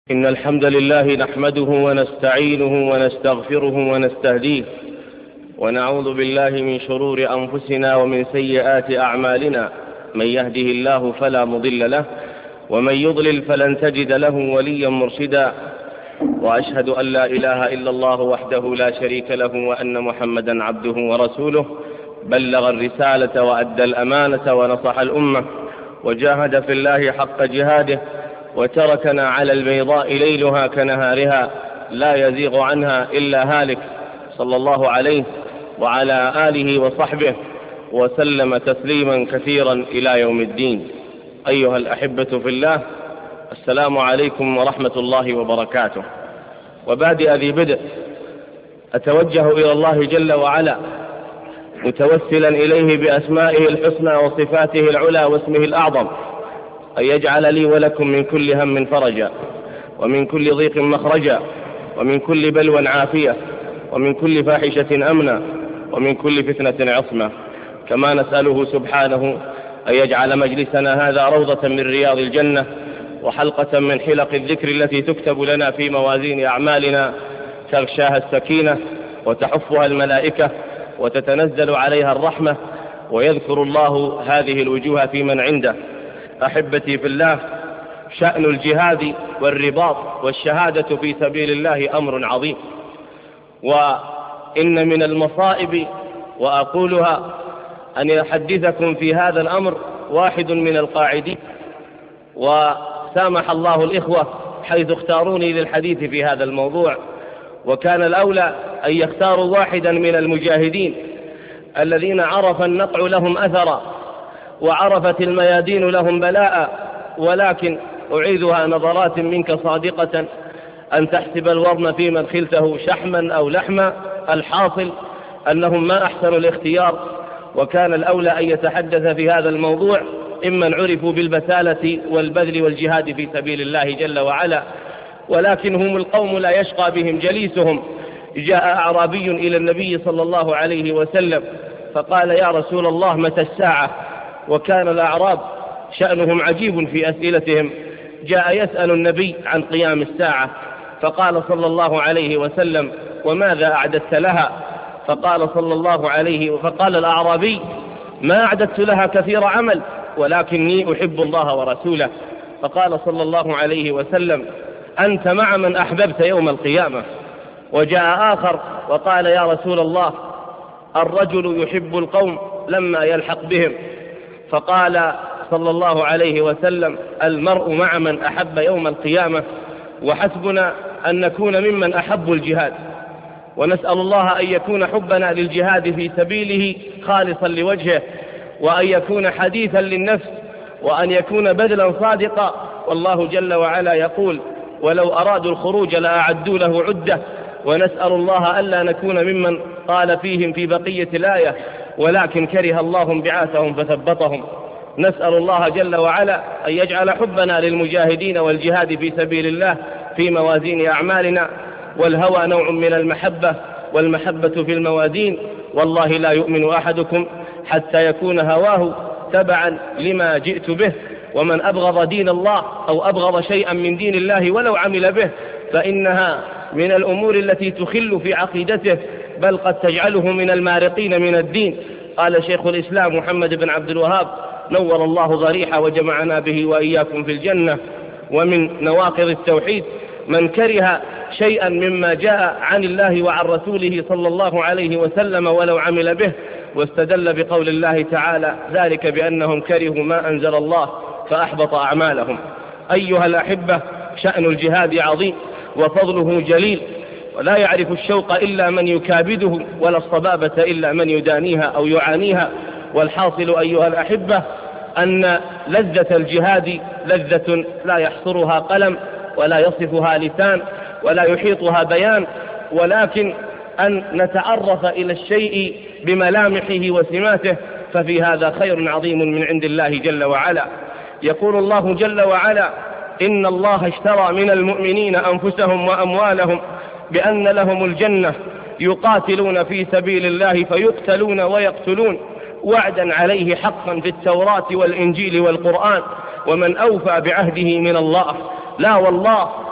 إن الحمد لله نحمده ونستعينه ونستغفره ونستهديه، ونعوذ بالله من شرور أنفسنا ومن سيئات أعمالنا. من يهده الله فلا مضل له، ومن يضلل فلن تجد له وليا مرشدا. وأشهد أن لا إله إلا الله وحده لا شريك له، وأن محمدا عبده ورسوله. بلغ الرسالة وأدى الأمانة ونصح الأمة، وجاهد في الله حق جهاده، وتركنا على البيضاء ليلها كنهارها لا يزيغ عنها إلا هالك، صلى الله عليه وعلى آله وصحبه وسلم تسليما كثيرا إلى يوم الدين. أيها الأحبة في الله، السلام عليكم ورحمة الله وبركاته. وبادئ ذي بدء أتوجه إلى الله جل وعلا متوسلا إليه بأسمائه الحسنى وصفاته العلى واسمه الأعظم أن يجعل لي ولكم من كل هم فرجا، ومن كل ضيق مخرجا، ومن كل بلوى عافية، ومن كل فاحشة أمنا، ومن كل فتنة عصمة. كما نسأله سبحانه أن يجعل مجلسنا هذا روضة من رياض الجنة، وحلقة من حلق الذكر التي تكتب لنا في موازين أعمالنا، تغشاها السكينة وتحفها الملائكة وتتنزل عليها الرحمة، ويذكر الله هذه الوجوه في من عنده. أحبتي في الله، شأن الجهاد والرباط والشهادة في سبيل الله أمر عظيم، وإن من المصائب وأقولها أن يحدثكم في هذا الأمر واحد من القاعدين، وسامح الله الإخوة حيث اختاروني للحديث في هذا الموضوع، وكان الأولى أن يختاروا واحدا من المجاهدين الذين عرف النقع لهم أثرا، وعرفت الميادين لهم بلاء. ولكن أعيذها نظرات منك صادقة أن تحسب الوضن في من خلته شحما أو لحما. الحاصل أنهم ما أحسنوا الاختيار، وكان الأولى أن يتحدث في هذا الموضوع إمن عرفوا بالبسالة والبذل والجهاد في سبيل الله جل وعلا، ولكن هم القوم لا يشقى بهم جليسهم. جاء أعرابي إلى النبي صلى الله عليه وسلم فقال: يا رسول الله، متى الساعة؟ وكان الأعراب شأنهم عجيب في أسئلتهم. جاء يسأل النبي عن قيام الساعة، فقال صلى الله عليه وسلم: وماذا أعددت لها؟ فقال الأعرابي: ما أعددت لها كثير عمل، ولكني أحب الله ورسوله. فقال صلى الله عليه وسلم: أنت مع من أحببت يوم القيامة. وجاء آخر وقال: يا رسول الله، الرجل يحب القوم لما يلحق بهم. فقال صلى الله عليه وسلم: المرء مع من أحب يوم القيامة، وحسبنا أن نكون ممن أحب الجهاد. ونسأل الله أن يكون حبنا للجهاد في سبيله خالصا لوجهه، وأن يكون حديثا للنفس، وأن يكون بذلا صادقا. والله جل وعلا يقول: ولو أرادوا الخروج لأعدوا له عدة. ونسأل الله ألا نكون ممن قال فيهم في بقية الآية: ولكن كره الله بعاثهم فثبطهم. نسأل الله جل وعلا أن يجعل حبنا للمجاهدين والجهاد في سبيل الله في موازين أعمالنا. والهوى نوع من المحبة، والمحبة في الموازين. والله لا يؤمن أحدكم حتى يكون هواه تبعا لما جئت به. ومن أبغض دين الله أو أبغض شيئا من دين الله ولو عمل به فإنها من الأمور التي تخل في عقيدته، بل قد تجعله من المارقين من الدين. قال شيخ الإسلام محمد بن عبد الوهاب نور الله ضريحه وجمعنا به وإياكم في الجنة: ومن نواقض التوحيد من كره شيئا مما جاء عن الله وعن رسوله صلى الله عليه وسلم ولو عمل به، واستدل بقول الله تعالى: ذلك بأنهم كرهوا ما أنزل الله فأحبط أعمالهم. أيها الأحبة، شأن الجهاد عظيم وفضله جليل، ولا يعرف الشوق إلا من يكابده، ولا الصبابة إلا من يدانيها أو يعانيها. والحاصل أيها الأحبة أن لذة الجهاد لذة لا يحصرها قلم، ولا يصفها لسان، ولا يحيطها بيان، ولكن أن نتعرف إلى الشيء بملامحه وسماته، ففي هذا خير عظيم من عند الله جل وعلا. يقول الله جل وعلا: إن الله اشترى من المؤمنين أنفسهم وأموالهم بأن لهم الجنة يقاتلون في سبيل الله فيقتلون ويقتلون، وعدا عليه حقا في التوراة والإنجيل والقرآن، ومن أوفى بعهده من الله. لا والله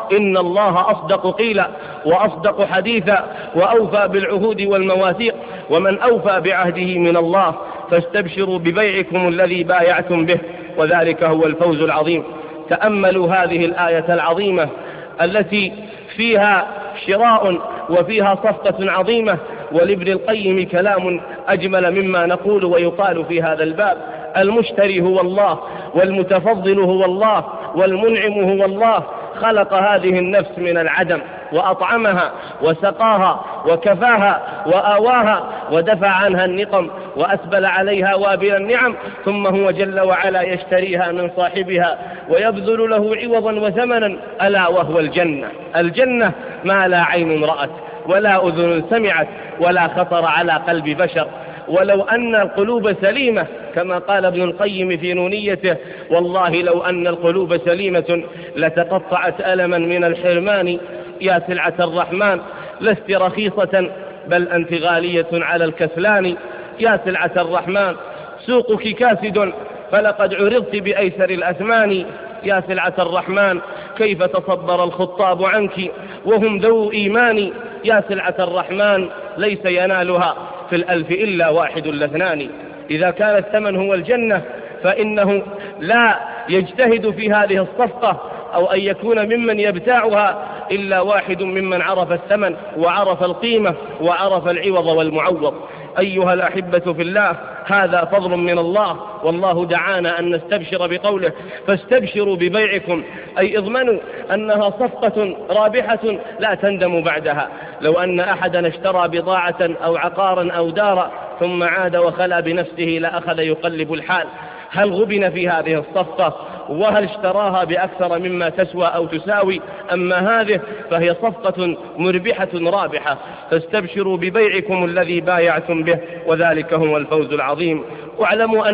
إن الله أصدق قيلا وأصدق حديثا وأوفى بالعهود والمواثيق، ومن أوفى بعهده من الله، فاستبشروا ببيعكم الذي بايعتم به، وذلك هو الفوز العظيم. تأملوا هذه الآية العظيمة التي فيها شراء وفيها صفقة عظيمة، ولابن القيم كلام أجمل مما نقول ويقال في هذا الباب. المشتري هو الله، والمتفضل هو الله، والمنعم هو الله. خلق هذه النفس من العدم وأطعمها وسقاها وكفاها وآواها ودفع عنها النقم وأسبل عليها وابل النعم، ثم هو جل وعلا يشتريها من صاحبها ويبذل له عوضا وثمنا، ألا وهو الجنة. الجنة ما لا عين رأت ولا أذن سمعت ولا خطر على قلب بشر. ولو أن القلوب سليمة كما قال ابن القيم في نونيته: والله لو أن القلوب سليمة لتقطعت ألما من الحرمان، يا سلعة الرحمن لست رخيصة بل أنت غالية على الكسلان. يا سلعة الرحمن سوقك كاسد فلقد عرضت بأيسر الأثمان. يا سلعة الرحمن كيف تصبر الخطاب عنك وهم ذو إيمان. يا سلعة الرحمن ليس ينالها في الألف إلا واحد لاثنان. إذا كان الثمن هو الجنة فإنه لا يجتهد في هذه الصفقة أو أن يكون ممن يبتاعها إلا واحد ممن عرف الثمن وعرف القيمة وعرف العوض والمعوض. أيها الأحبة في الله، هذا فضل من الله، والله دعانا أن نستبشر بقوله: فاستبشروا ببيعكم، أي اضمنوا أنها صفقة رابحة لا تندم بعدها. لو أن أحدا اشترى بضاعة أو عقارا أو دارا ثم عاد وخلى بنفسه لأخذ يقلب الحال: هل غبن في هذه الصفقة؟ وهل اشتراها بأكثر مما تسوى أو تساوي؟ أما هذه فهي صفقة مربحة رابحة. فاستبشروا ببيعكم الذي بايعتم به، وذلك هو الفوز العظيم. واعلموا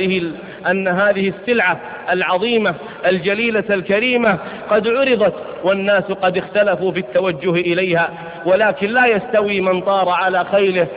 أن هذه السلعة العظيمة الجليلة الكريمة قد عرضت، والناس قد اختلفوا في التوجه إليها، ولكن لا يستوي من طار على خيله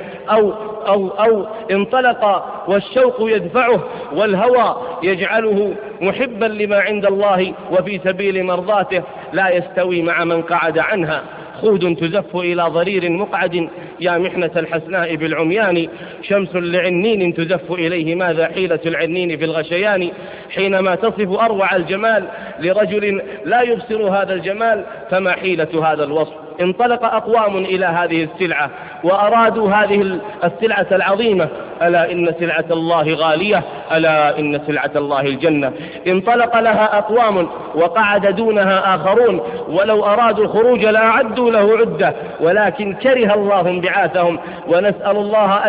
أو انطلق والشوق يدفعه والهوى يجعله محبا لما عند الله وفي سبيل مرضاته، لا يستوي مع من قعد عنها. خود تزف إلى ضرير مقعد، يا محنة الحسناء بالعميان. شمس لعنين تزف إليه، ماذا حيلة العنين في الغشيان. حينما تصف أروع الجمال لرجل لا يبصر هذا الجمال، فما حيلة هذا الوصف. انطلق أقوام إلى هذه السلعة وأرادوا هذه السلعة العظيمة. ألا إن سلعة الله غالية، ألا إن سلعة الله الجنة. انطلق لها أقوام وقعد دونها آخرون، ولو أرادوا الخروج لأعدوا له عدة، ولكن كره الله انبعاثهم. ونسأل الله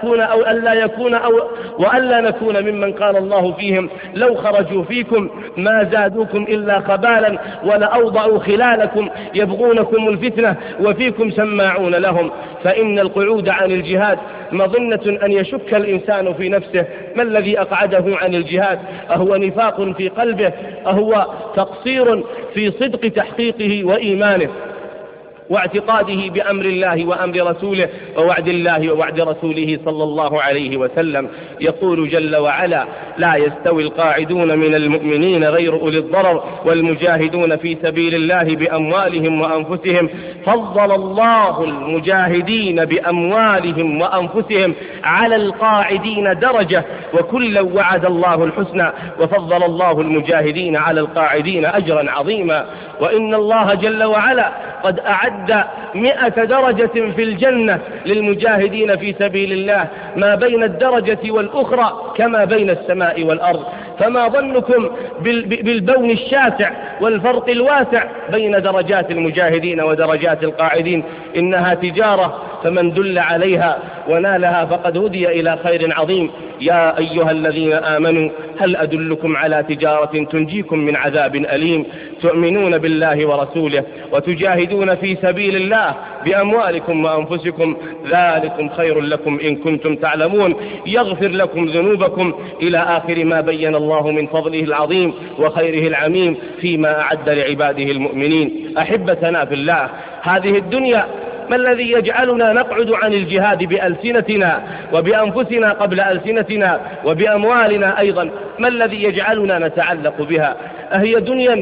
وألا نكون ممن قال الله فيهم: لو خرجوا فيكم ما زادوكم إلا خبالا ولأوضعوا خلالكم يبغونكم الفتنة وفيكم سماعون لهم. فإن القعود عن الجهاد مظنة أن يشك الإنسان في نفسه: ما الذي أقعده عن الجهاد؟ أهو نفاق في قلبه؟ أهو تقصير في صدق تحقيقه وإيمانه واعتقاده بأمر الله وأمر رسوله ووعد الله ووعد رسوله صلى الله عليه وسلم؟ يقول جل وعلا: لا يستوي القاعدون من المؤمنين غير أولي الضرر والمجاهدون في سبيل الله بأموالهم وأنفسهم. فضل الله المجاهدين بأموالهم وأنفسهم على القاعدين درجة، وكلا وعد الله الحسنى، وفضل الله المجاهدين على القاعدين أجرا عظيما. وإن الله جل وعلا قد أعد 100 درجة في الجنة للمجاهدين في سبيل الله، ما بين الدرجة والأخرى كما بين السماء والأرض. فما ظنكم بالبون الشاسع والفرق الواسع بين درجات المجاهدين ودرجات القاعدين؟ إنها تجارة، فمن دل عليها ونالها فقد هدي إلى خير عظيم. يا أيها الذين آمنوا هل أدلكم على تجارة تنجيكم من عذاب أليم؟ تؤمنون بالله ورسوله وتجاهدون في سبيل الله بأموالكم وأنفسكم، ذلكم خير لكم إن كنتم تعلمون، يغفر لكم ذنوبكم، إلى آخر ما بين الله من فضله العظيم وخيره العميم فيما أعد لعباده المؤمنين. أحبتنا في الله، هذه الدنيا ما الذي يجعلنا نقعد عن الجهاد بألسنتنا وبأنفسنا قبل ألسنتنا وبأموالنا أيضا؟ ما الذي يجعلنا نتعلق بها؟ أهي دنيا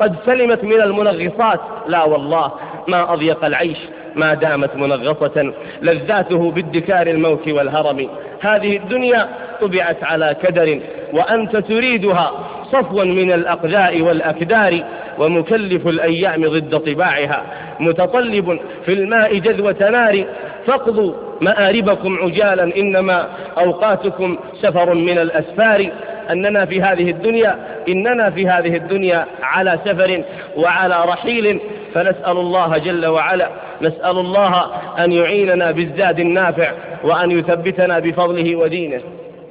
قد سلمت من المنغصات. لا والله، ما أضيق العيش ما دامت منغصة، لذاته بادكار الموت والهرم. هذه الدنيا طبعت على كدر، وأنت تريدها صفوا من الأقداء والأكدار، ومكلف الأيام ضد طباعها، متطلب في الماء جذوة نار. فاقضوا مآربكم عجالا، إنما أوقاتكم سفر من الأسفار. إننا في هذه الدنيا على سفر وعلى رحيل، فنسأل الله جل وعلا، نسأل الله أن يعيننا بالزاد النافع، وأن يثبتنا بفضله ودينه.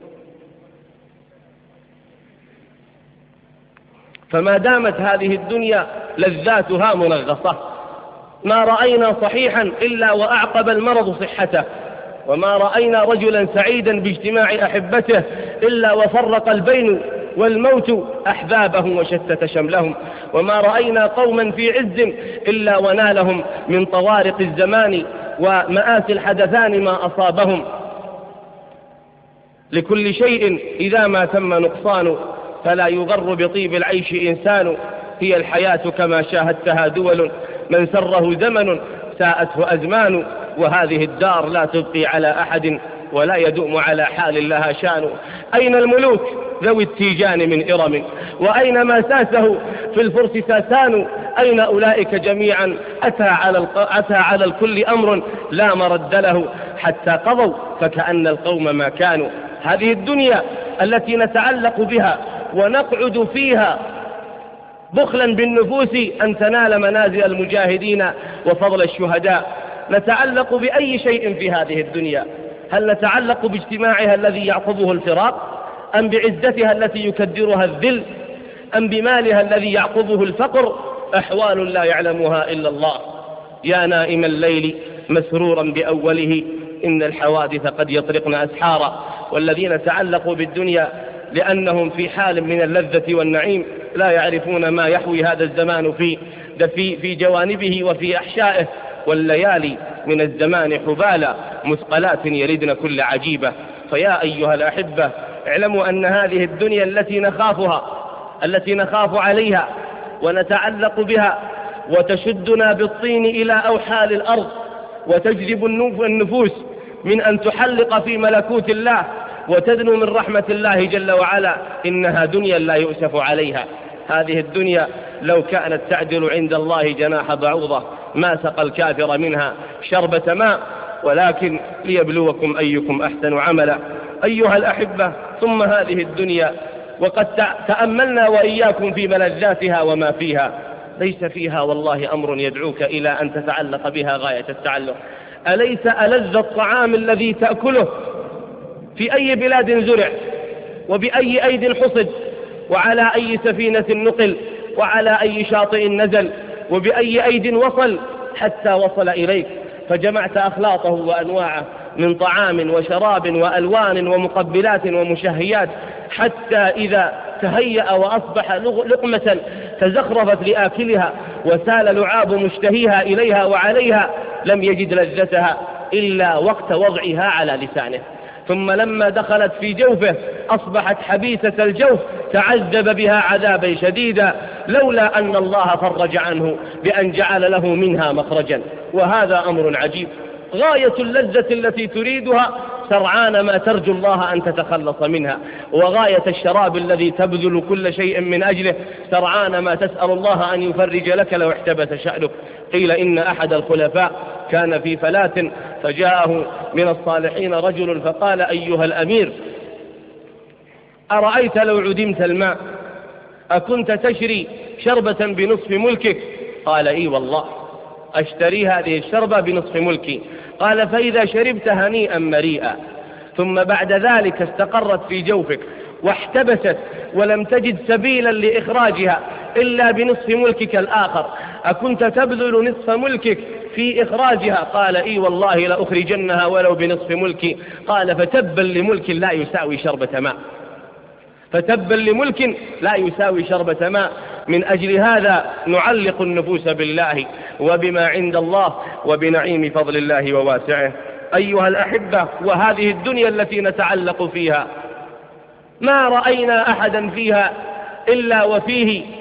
فما دامت هذه الدنيا لذاتها منغصة، ما رأينا صحيحا إلا وأعقب المرض صحته، وما رأينا رجلا سعيدا باجتماع أحبته إلا وفرق البين والموت أحبابهم وشتت شملهم، وما رأينا قوما في عز إلا ونالهم من طوارق الزمان ومآسي الحدثان ما أصابهم. لكل شيء إذا ما تم نقصان، فلا يغر بطيب العيش إنسان. هي الحياة كما شاهدتها دول، من سره زمن ساءته أزمان، وهذه الدار لا تبقي على أحد، ولا يدوم على حال لها شان. أين الملوك ذوي التيجان من إرم، وأين ما ساسه في الفرس ساسان؟ أين أولئك جميعا أتى على الكل أمر لا مرد له، حتى قضوا فكأن القوم ما كانوا. هذه الدنيا التي نتعلق بها ونقعد فيها بخلا بالنفوس أن تنال منازل المجاهدين وفضل الشهداء. نتعلق بأي شيء في هذه الدنيا؟ هل نتعلق باجتماعها الذي يعقبه الفراق، أم بعزتها التي يكدرها الذل، أم بمالها الذي يعقبه الفقر؟ أحوال لا يعلمها إلا الله. يا نائم الليل مسرورا بأوله، إن الحوادث قد يطرقن أسحارا. والذين تعلقوا بالدنيا لأنهم في حال من اللذة والنعيم لا يعرفون ما يحوي هذا الزمان في جوانبه وفي أحشائه. والليالي من الزمان حبالا مثقلات يلدن كل عجيبة. فيا أيها الأحبة، اعلموا أن هذه الدنيا التي نخاف عليها ونتعلق بها وتشدنا بالطين إلى أوحال الأرض، وتجذب النفوس من أن تحلق في ملكوت الله وتدنو من رحمة الله جل وعلا، إنها دنيا لا يؤسف عليها. هذه الدنيا لو كانت تعدل عند الله جناح بعوضة ما سقى الكافر منها شربة ماء، ولكن ليبلوكم أيكم أحسن عملا. أيها الأحبة، ثم هذه الدنيا وقد تأملنا وإياكم في ملذاتها وما فيها، ليس فيها والله أمر يدعوك إلى أن تتعلق بها غاية التعلق. أليس ألذ الطعام الذي تأكله في أي بلاد زرع، وبأي أيد حصد، وعلى أي سفينة نقل، وعلى أي شاطئ نزل، وبأي أيد وصل حتى وصل إليك، فجمعت أخلاطه وأنواعه من طعام وشراب وألوان ومقبلات ومشهيات، حتى إذا تهيأ وأصبح لقمة تزخرفت لآكلها وسال لعاب مشتهيها إليها وعليها، لم يجد لذتها إلا وقت وضعها على لسانه. ثم لما دخلت في جوفه أصبحت حبيسة الجوف، تعذب بها عذابا شديدا، لولا أن الله فرج عنه بأن جعل له منها مخرجا. وهذا أمر عجيب، غاية اللذة التي تريدها سرعان ما ترجو الله أن تتخلص منها، وغاية الشراب الذي تبذل كل شيء من أجله سرعان ما تسأل الله أن يفرج لك لو احتبس شأنك. قيل إن أحد الخلفاء كان في فلاة، فجاءه من الصالحين رجل فقال: أيها الأمير، أرأيت لو عدمت الماء أكنت تشري شربة بنصف ملكك؟ قال: إي والله أشتري هذه الشربة بنصف ملكي. قال: فإذا شربت هنيئا مريئا، ثم بعد ذلك استقرت في جوفك واحتبست ولم تجد سبيلا لإخراجها إلا بنصف ملكك الآخر، أكنت تبذل نصف ملكك في إخراجها؟ قال: إي والله لأخرجنها ولو بنصف ملكي. قال: فتبا لملك لا يساوي شربة ماء، فتبا لملك لا يساوي شربة ماء. من أجل هذا نعلق النفوس بالله وبما عند الله وبنعيم فضل الله وواسعه. أيها الأحبة، وهذه الدنيا التي نتعلق فيها ما رأينا أحدا فيها إلا وفيه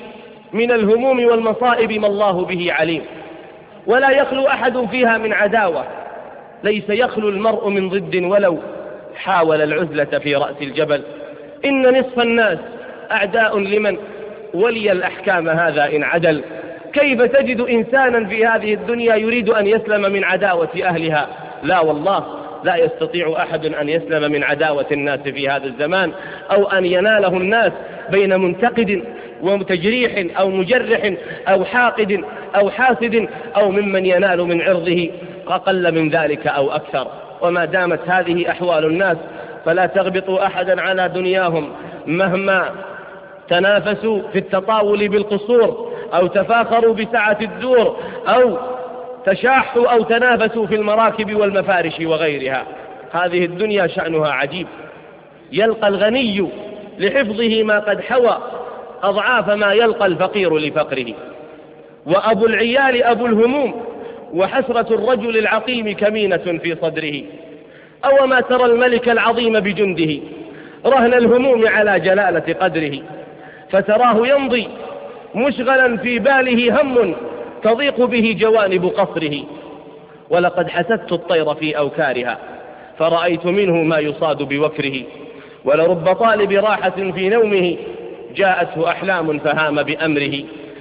من الهموم والمصائب ما الله به عليم، ولا يخلو أحد فيها من عداوة، ليس يخلو المرء من ضد ولو حاول العزلة في رأس الجبل. إن نصف الناس أعداء لمن ولي الأحكام هذا إن عدل. كيف تجد إنسانا في هذه الدنيا يريد أن يسلم من عداوة أهلها؟ لا والله، لا يستطيع أحد أن يسلم من عداوة الناس في هذا الزمان، أو أن يناله الناس بين منتقد وتجريح أو مجرح أو حاقد أو حاسد أو ممن ينال من عرضه أقل من ذلك أو أكثر. وما دامت هذه أحوال الناس فلا تغبطوا أحدا على دنياهم، مهما تنافسوا في التطاول بالقصور أو تفاخروا بسعة الدور أو تشاحوا أو تنافسوا في المراكب والمفارش وغيرها. هذه الدنيا شأنها عجيب، يلقى الغني لحفظه ما قد حوى أضعاف ما يلقى الفقير لفقره. وأبو العيال أبو الهموم، وحسرة الرجل العقيم كمينة في صدره. أو ما ترى الملك العظيم بجنده رهن الهموم على جلالة قدره، فتراه يمضي مشغلا في باله هم تضيق به جوانب قصره. ولقد حسدت الطير في أوكارها فرأيت منه ما يصاد بوكره. ولرب طالب راحة في نومه جاءته أحلام فهام بأمره.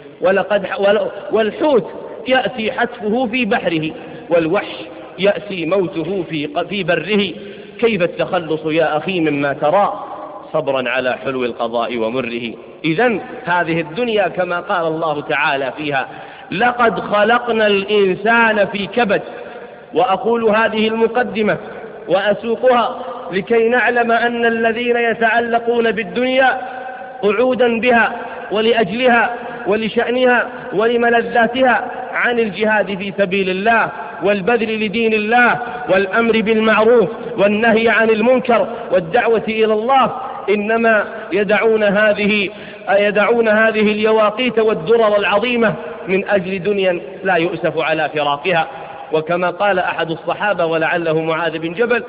والحوت يأتي حتفه في بحره، والوحش يأتي موته في بره. كيف التخلص يا أخي مما ترى؟ صبرا على حلو القضاء ومره. إذن هذه الدنيا كما قال الله تعالى فيها: لقد خلقنا الإنسان في كبد. وأقول هذه المقدمة وأسوقها لكي نعلم أن الذين يتعلقون بالدنيا قعودا بها ولأجلها ولشأنها ولملذاتها عن الجهاد في سبيل الله والبذل لدين الله والأمر بالمعروف والنهي عن المنكر والدعوة إلى الله، إنما يدعون هذه اليواقيت والدرر العظيمة من أجل دنيا لا يؤسف على فراقها. وكما قال أحد الصحابة ولعله معاذ بن جبل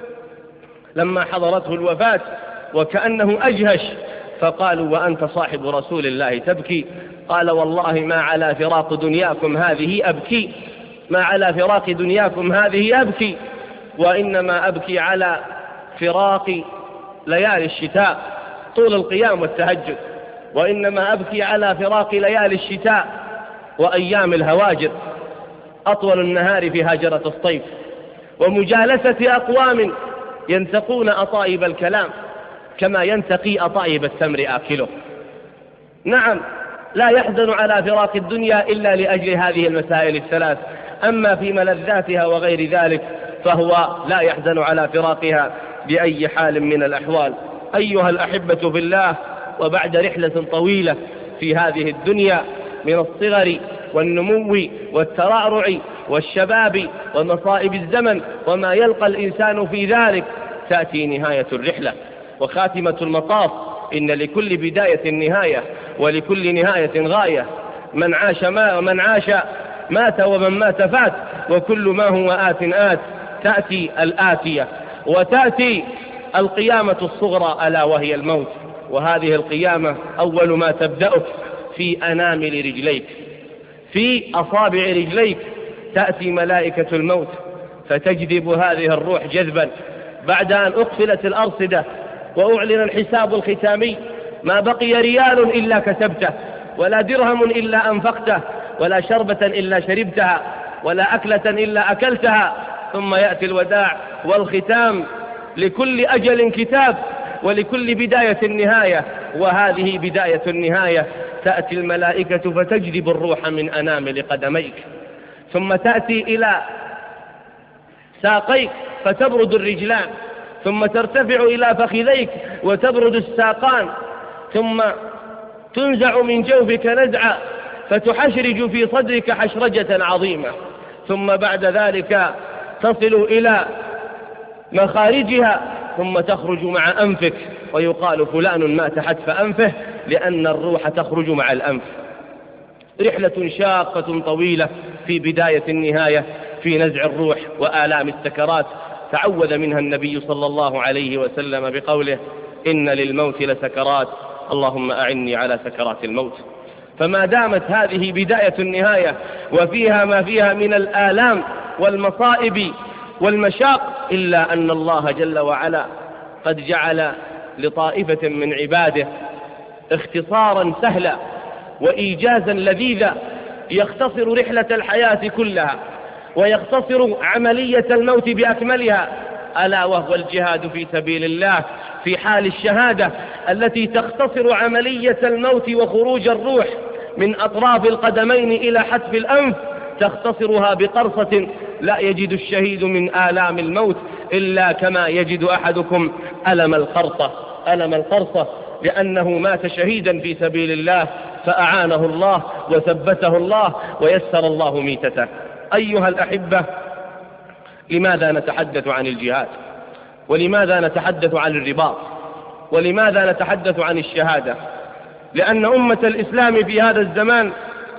لما حضرته الوفاة وكأنه أجهش، فقالوا: وأنت صاحب رسول الله تبكي؟ قال: والله ما على فراق دنياكم هذه أبكي، ما على فراق دنياكم هذه أبكي، وإنما أبكي على فراق ليالي الشتاء طول القيام والتهجد، وإنما أبكي على فراق ليالي الشتاء وأيام الهواجر أطول النهار في هاجرة الصيف، ومجالسة أقوام ينتقون أطايب الكلام كما ينتقي أطايب التمر آكله. نعم، لا يحزن على فراق الدنيا إلا لأجل هذه المسائل الثلاث، أما في ملذاتها وغير ذلك فهو لا يحزن على فراقها بأي حال من الأحوال. أيها الأحبة في الله، وبعد رحلة طويلة في هذه الدنيا من الصغر والنمو والترعرع والشباب ومصائب الزمن وما يلقى الإنسان في ذلك، تأتي نهاية الرحلة وخاتمة المطاف. إن لكل بداية نهاية ولكل نهاية غاية. من عاش مات، ومن مات فات، وكل ما هو آت. تأتي الآتية، وتأتي القيامة الصغرى ألا وهي الموت. وهذه القيامة أول ما تبدأك في أنامل رجليك، في أصابع رجليك تأتي ملائكة الموت فتجذب هذه الروح جذبا. بعد أن أقفلت الأرصدة وأعلن الحساب الختامي، ما بقي ريال إلا كسبته، ولا درهم إلا أنفقته، ولا شربة إلا شربتها، ولا أكلة إلا أكلتها. ثم يأتي الوداع والختام. لكل أجل كتاب، ولكل بداية نهاية، وهذه بداية النهاية. تأتي الملائكة فتجذب الروح من أنامل قدميك، ثم تأتي إلى ساقيك فتبرد الرجلان، ثم ترتفع إلى فخذيك وتبرد الساقان، ثم تنزع من جوفك نزعة فتحشرج في صدرك حشرجة عظيمة، ثم بعد ذلك تصل إلى مخارجها، ثم تخرج مع أنفك، ويقال فلان مات حتف أنفه، لأن الروح تخرج مع الأنف. رحلة شاقة طويلة في بداية النهاية، في نزع الروح وآلام السكرات. تعوذ منها النبي صلى الله عليه وسلم بقوله: إن للموت لسكرات، اللهم أعني على سكرات الموت. فما دامت هذه بداية النهاية وفيها ما فيها من الآلام والمصائب والمشاق، إلا أن الله جل وعلا قد جعل لطائفة من عباده اختصارا سهلا وإيجازا لذيذا يختصر رحلة الحياة كلها ويختصر عملية الموت بأكملها، ألا وهو الجهاد في سبيل الله في حال الشهادة التي تختصر عملية الموت وخروج الروح من أطراف القدمين إلى حتف الأنف، تختصرها بقرصة لا يجد الشهيد من آلام الموت إلا كما يجد أحدكم ألم القرصة، لأنه مات شهيدا في سبيل الله فأعانه الله وثبته الله ويسر الله ميتته. أيها الأحبة، لماذا نتحدث عن الجهاد؟ ولماذا نتحدث عن الرباط؟ ولماذا نتحدث عن الشهادة؟ لأن أمة الإسلام في هذا الزمان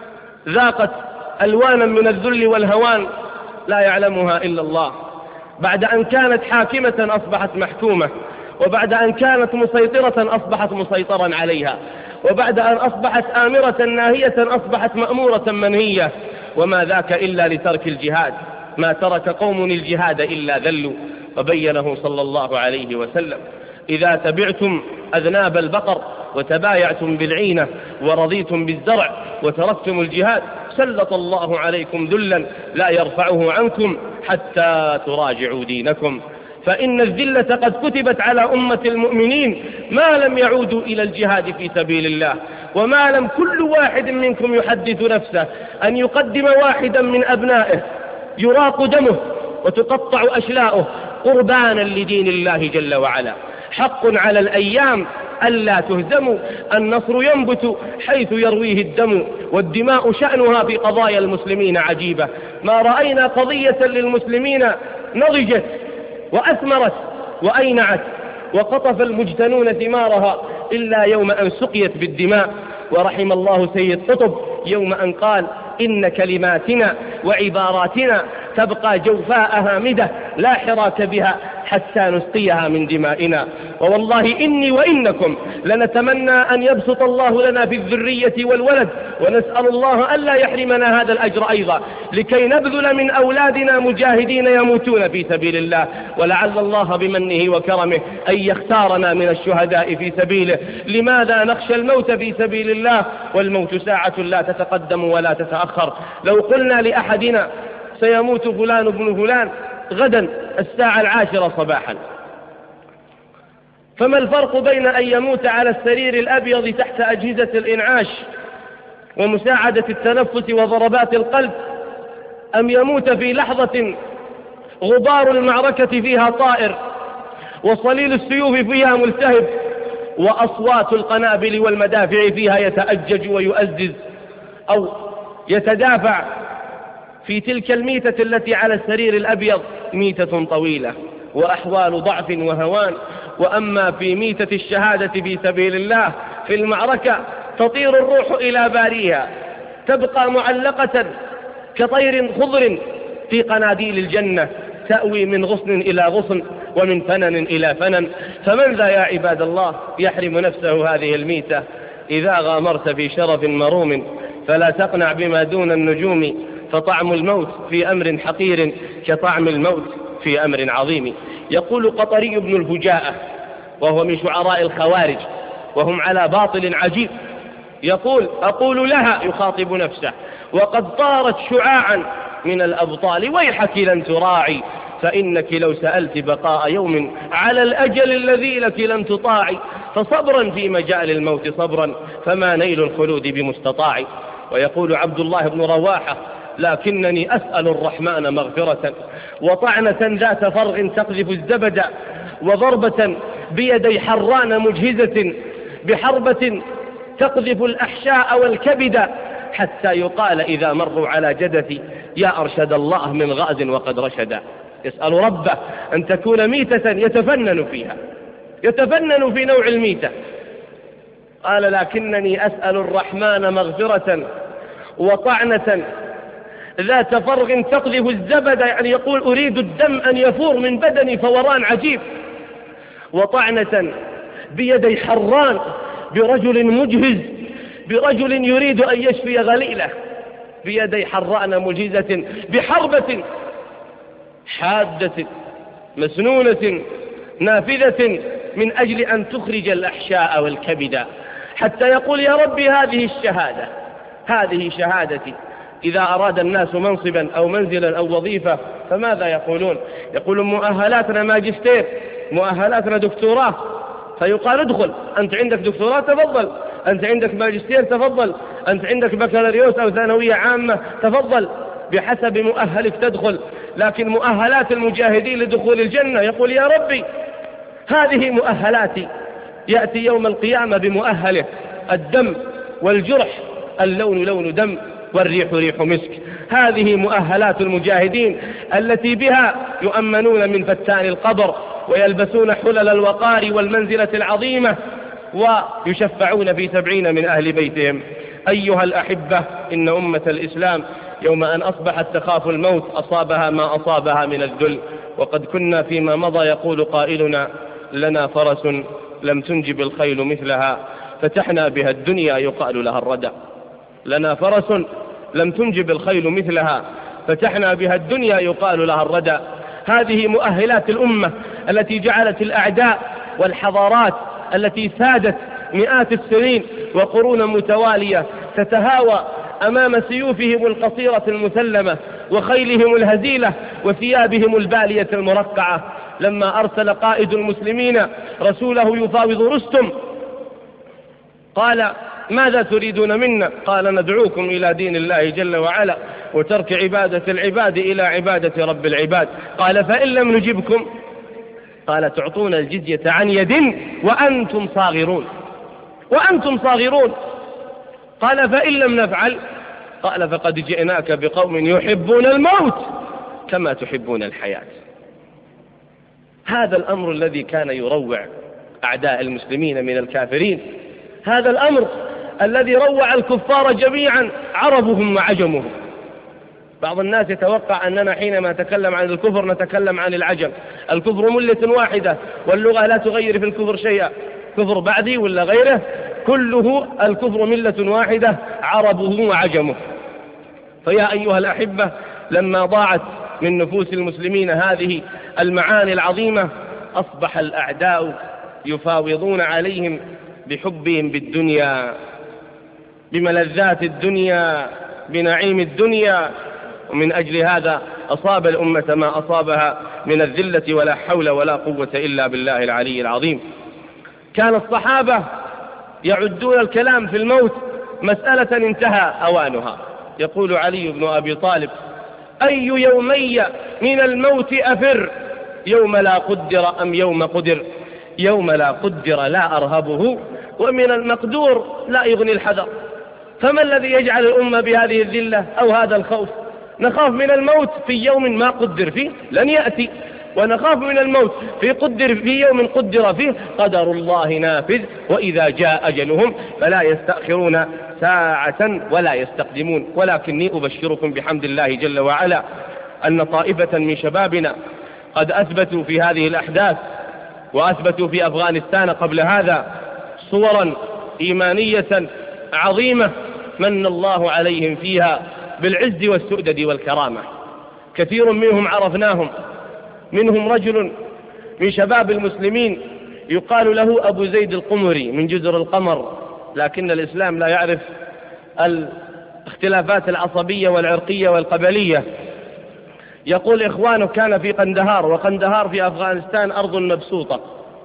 ذاقت ألوانا من الذل والهوان لا يعلمها إلا الله، بعد أن كانت حاكمة أصبحت محكومة، وبعد أن كانت مسيطرة أصبحت مسيطرا عليها، وبعد أن أصبحت آمرة ناهية أصبحت مأمورة منهية، وما ذاك إلا لترك الجهاد. ما ترك قوم الجهاد إلا ذلوا، وبينه صلى الله عليه وسلم: إذا تبعتم أذناب البقر وتبايعتم بالعينة ورضيتم بالزرع وتركتم الجهاد سلط الله عليكم ذلا لا يرفعه عنكم حتى تراجعوا دينكم. فإن الذلة قد كتبت على أمة المؤمنين ما لم يعودوا إلى الجهاد في سبيل الله، وما لم كل واحد منكم يحدث نفسه أن يقدم واحدا من أبنائه يراق دمه وتقطع أشلاؤه قربانا لدين الله جل وعلا. حق على الأيام ألا تهزموا، النصر ينبت حيث يرويه الدم، والدماء شأنها في قضايا المسلمين عجيبة. ما رأينا قضية للمسلمين نضجت وأثمرت وأينعت وقطف المجتنون ثمارها إلا يوم أن سقيت بالدماء. ورحم الله سيد قطب يوم أن قال: إن كلماتنا وعباراتنا تبقى جوفاء هامدة لا حراك بها حتى نسقيها من دمائنا. ووالله إني وإنكم لنتمنى أن يبسط الله لنا في الذرية والولد، ونسأل الله ألا يحرمنا هذا الأجر أيضا، لكي نبذل من أولادنا مجاهدين يموتون في سبيل الله. ولعل الله بمنه وكرمه أن يختارنا من الشهداء في سبيله. لماذا نخشى الموت في سبيل الله والموت ساعة لا تتقدم ولا تتأخر؟ لو قلنا لأحدنا سيموت فلان ابن فلان غدا الساعة 10 صباحا، فما الفرق بين أن يموت على السرير الأبيض تحت أجهزة الإنعاش ومساعدة التنفس وضربات القلب، أم يموت في لحظة غبار المعركة فيها طائر وصليل السيوف فيها ملتهب وأصوات القنابل والمدافع فيها يتأجج ويؤزز، أو يتدافع في تلك الميتة التي على السرير الأبيض ميتة طويلة وأحوال ضعف وهوان. وأما في ميتة الشهادة في سبيل الله في المعركة تطير الروح إلى باريها، تبقى معلقة كطير خضر في قناديل الجنة، تأوي من غصن إلى غصن ومن فنن إلى فنن. فمن ذا يا عباد الله يحرم نفسه هذه الميتة؟ إذا غامرت في شرف مروم فلا تقنع بما دون النجوم، فطعم الموت في أمر حقير كطعم الموت في أمر عظيم. يقول قطري بن الفجاءة وهو من شعراء الخوارج وهم على باطل عجيب، يقول: أقول لها، يخاطب نفسه، وقد طارت شعاعا من الأبطال، ويحك لن تراعي، فإنك لو سألت بقاء يوم على الأجل الذي لك لن تطاعي، فصبرا في مجال الموت صبرا، فما نيل الخلود بمستطاع. ويقول عبد الله بن رواحة: لكنني أسأل الرحمن مغفرة، وطعنة ذات فرغ تقذف الزبد، وضربة بيدي حران مجهزة، بحربة تقذف الأحشاء والكبد، حتى يقال إذا مروا على جدثي: يا أرشد الله من غاز وقد رشد. يسأل ربه أن تكون ميتة يتفنن فيها، يتفنن في نوع الميتة. قال: لكنني أسأل الرحمن مغفرة، وطعنة ذات فرغ تقذف الزبد، يعني يقول أريد الدم أن يفور من بدني فوران عجيب، وطعنة بيدي حران برجل مجهز برجل يريد أن يشفي غليله بيدي حراء مجيزة بحربة حادة مسنونة نافذة من أجل أن تخرج الأحشاء والكبد، حتى يقول يا ربي هذه الشهادة، هذه شهادتي. إذا أراد الناس منصبا أو منزلا أو وظيفة فماذا يقولون؟ يقولون مؤهلاتنا ماجستير، مؤهلاتنا دكتوراه، فيقال ادخل، أنت عندك دكتوراه تفضل، أنت عندك ماجستير تفضل، أنت عندك بكالوريوس أو ثانوية عامة تفضل، بحسب مؤهلك تدخل. لكن مؤهلات المجاهدين لدخول الجنة يقول يا ربي هذه مؤهلاتي. يأتي يوم القيامة بمؤهله، الدم والجرح، اللون لون دم والريح ريح مسك. هذه مؤهلات المجاهدين التي بها يؤمنون من فتان القبر ويلبسون حلل الوقار والمنزلة العظيمة ويشفعون في 70 من أهل بيتهم. أيها الأحبة، إن أمة الإسلام يوم أن أصبحت تخاف الموت أصابها ما أصابها من الذل، وقد كنا فيما مضى يقول قائلنا لنا فرس لم تنجب الخيل مثلها فتحنا بها الدنيا يقال لها الردى. لنا فرس لم تنجب الخيل مثلها فتحنا بها الدنيا يقال لها الردى. هذه مؤهلات الأمة التي جعلت الأعداء والحضارات التي سادت مئات السنين وقرون متوالية تتهاوى أمام سيوفهم القصيرة المسلمة وخيلهم الهزيلة وثيابهم البالية المرقعة. لما أرسل قائد المسلمين رسوله يفاوض رستم قال ماذا تريدون منا؟ قال ندعوكم إلى دين الله جل وعلا وترك عبادة العباد إلى عبادة رب العباد. قال فإن لم نجبكم؟ قال تعطون الجزية عن يد وأنتم صاغرون، وأنتم صاغرون. قال فإن لم نفعل؟ قال فقد جئناك بقوم يحبون الموت كما تحبون الحياة. هذا الأمر الذي كان يروع أعداء المسلمين من الكافرين، هذا الأمر الذي روع الكفار جميعا عربهم وعجمهم. بعض الناس يتوقع أننا حينما نتكلم عن الكفر نتكلم عن العجم. الكفر ملة واحدة واللغة لا تغير في الكفر شيئا، كفر بعدي ولا غيره كله الكفر ملة واحدة عربه وعجمه. فيا أيها الأحبة، لما ضاعت من نفوس المسلمين هذه المعاني العظيمة أصبح الأعداء يفاوضون عليهم بحبهم بالدنيا، بملذات الدنيا، بنعيم الدنيا. ومن أجل هذا أصاب الأمة ما أصابها من الذلة ولا حول ولا قوة إلا بالله العلي العظيم. كان الصحابة يعدون الكلام في الموت مسألة انتهى أوانها. يقول علي بن أبي طالب أي يومي من الموت أفر، يوم لا قدر أم يوم قدر؟ يوم لا قدر لا أرهبه، ومن المقدور لا يغني الحذر. فما الذي يجعل الأمة بهذه الذلة أو هذا الخوف؟ نخاف من الموت في يوم ما قدر فيه لن يأتي، ونخاف من الموت في يوم قدر فيه قدر الله نافذ، وإذا جاء أجلهم فلا يستأخرون ساعة ولا يستقدمون. ولكني أبشركم بحمد الله جل وعلا أن طائفة من شبابنا قد أثبتوا في هذه الأحداث وأثبتوا في أفغانستان قبل هذا صورا إيمانية عظيمة من الله عليهم فيها بالعز والسؤدد والكرامة. كثير منهم عرفناهم، منهم رجل من شباب المسلمين يقال له أبو زيد القمري من جزر القمر، لكن الإسلام لا يعرف الاختلافات العصبية والعرقية والقبلية. يقول إخوانه كان في قندهار، وقندهار في أفغانستان أرض مبسوطة،